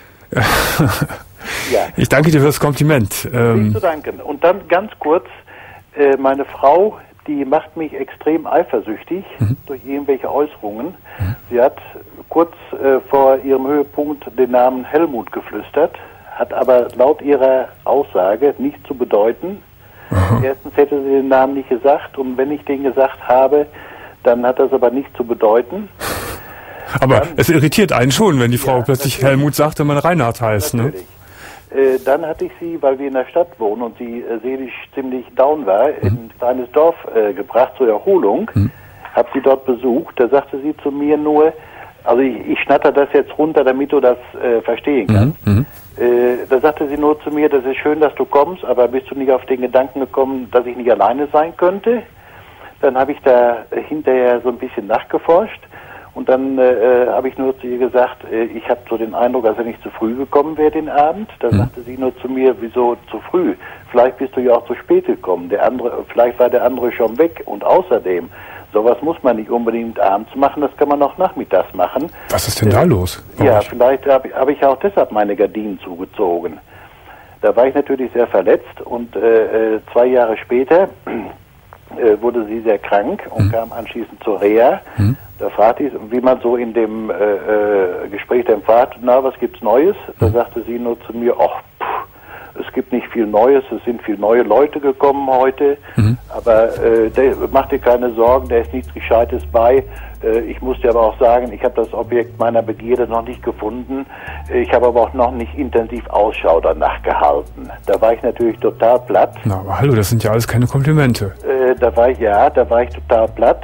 hast? Ja. Ich danke dir für das Kompliment. Ähm, nicht zu danken. Und dann ganz kurz, äh, meine Frau, die macht mich extrem eifersüchtig mhm. durch irgendwelche Äußerungen. Mhm. Sie hat kurz äh, vor ihrem Höhepunkt den Namen Helmut geflüstert, hat aber laut ihrer Aussage nicht zu bedeuten. Aha. Erstens hätte sie den Namen nicht gesagt und wenn ich den gesagt habe, dann hat das aber nicht zu bedeuten. Aber dann, es irritiert einen schon, wenn die Frau ja, plötzlich natürlich. Helmut sagt, wenn man Reinhard heißt. Natürlich. Ne? Äh, dann hatte ich sie, weil wir in der Stadt wohnen und sie äh, seelisch ziemlich down war, mhm. in ein kleines Dorf äh, gebracht zur Erholung, mhm. habe sie dort besucht. Da sagte sie zu mir nur, also ich, ich schnatter das jetzt runter, damit du das äh, verstehen kannst. Mhm. Äh, da sagte sie nur zu mir, das ist schön, dass du kommst, aber bist du nicht auf den Gedanken gekommen, dass ich nicht alleine sein könnte? Dann habe ich da äh, hinterher so ein bisschen nachgeforscht. Und dann äh, habe ich nur zu ihr gesagt, äh, ich habe so den Eindruck, dass er nicht zu früh gekommen wäre den Abend. Da mhm. sagte sie nur zu mir, wieso zu früh? Vielleicht bist du ja auch zu spät gekommen. Der andere, vielleicht war der andere schon weg. Und außerdem, sowas muss man nicht unbedingt abends machen, das kann man auch nachmittags machen. Was ist denn da äh, los? Ja, vielleicht habe hab ich auch deshalb meine Gardinen zugezogen. Da war ich natürlich sehr verletzt und äh, zwei Jahre später äh, wurde sie sehr krank und mhm. kam anschließend zur Reha. Mhm. Da fragte ich, wie man so in dem äh, äh, Gespräch dann fragt, na, was gibt's Neues? Da sagte sie nur zu mir, ach, pff, es gibt nicht viel Neues, es sind viele neue Leute gekommen heute, mhm. aber äh, der, mach dir keine Sorgen, da ist nichts Gescheites bei. Äh, ich muss dir aber auch sagen, ich habe das Objekt meiner Begierde noch nicht gefunden, ich habe aber auch noch nicht intensiv Ausschau danach gehalten. Da war ich natürlich total platt. Na, aber hallo, das sind ja alles keine Komplimente. Äh, da war ich, ja, da war ich total platt.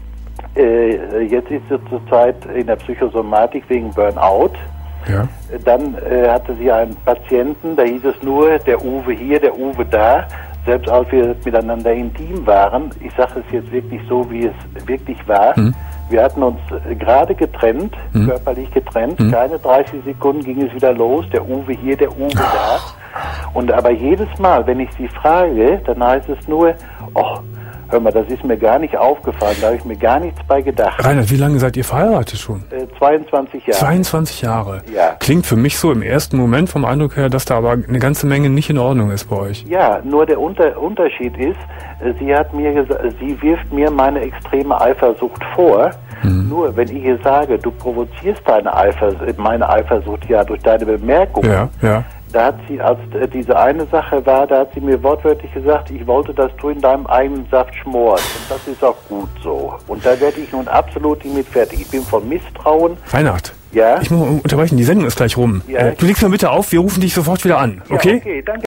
Äh, jetzt ist sie zurzeit in der Psychosomatik wegen Burnout. Ja. Dann äh, hatte sie einen Patienten, da hieß es nur, der Uwe hier, der Uwe da. Selbst als wir miteinander intim waren, ich sage es jetzt wirklich so, wie es wirklich war, mhm. wir hatten uns äh, gerade getrennt, mhm. körperlich getrennt, mhm. keine dreißig Sekunden ging es wieder los, der Uwe hier, der Uwe da. Und aber jedes Mal, wenn ich sie frage, dann heißt es nur, oh, hör mal, das ist mir gar nicht aufgefallen, da habe ich mir gar nichts bei gedacht. Reinhard, wie lange seid ihr verheiratet schon? Äh, zweiundzwanzig Jahre. zweiundzwanzig Jahre? Ja. Klingt für mich so im ersten Moment vom Eindruck her, dass da aber eine ganze Menge nicht in Ordnung ist bei euch. Ja, nur der Unter- Unterschied ist, äh, sie hat mir gesagt, sie wirft mir meine extreme Eifersucht vor. Mhm. Nur wenn ich ihr sage, du provozierst deine Eifers- meine Eifersucht ja durch deine Bemerkungen. Ja, ja. Da hat sie, als äh, diese eine Sache war, da hat sie mir wortwörtlich gesagt, ich wollte, dass du in deinem eigenen Saft schmorst. Und das ist auch gut so. Und da werde ich nun absolut nicht mit fertig. Ich bin von Misstrauen. Reinhard. Ja? Ich muss unterbrechen, die Sendung ist gleich rum. Ja, äh, du legst mal bitte auf, wir rufen dich sofort wieder an. Okay? Ja, okay, danke.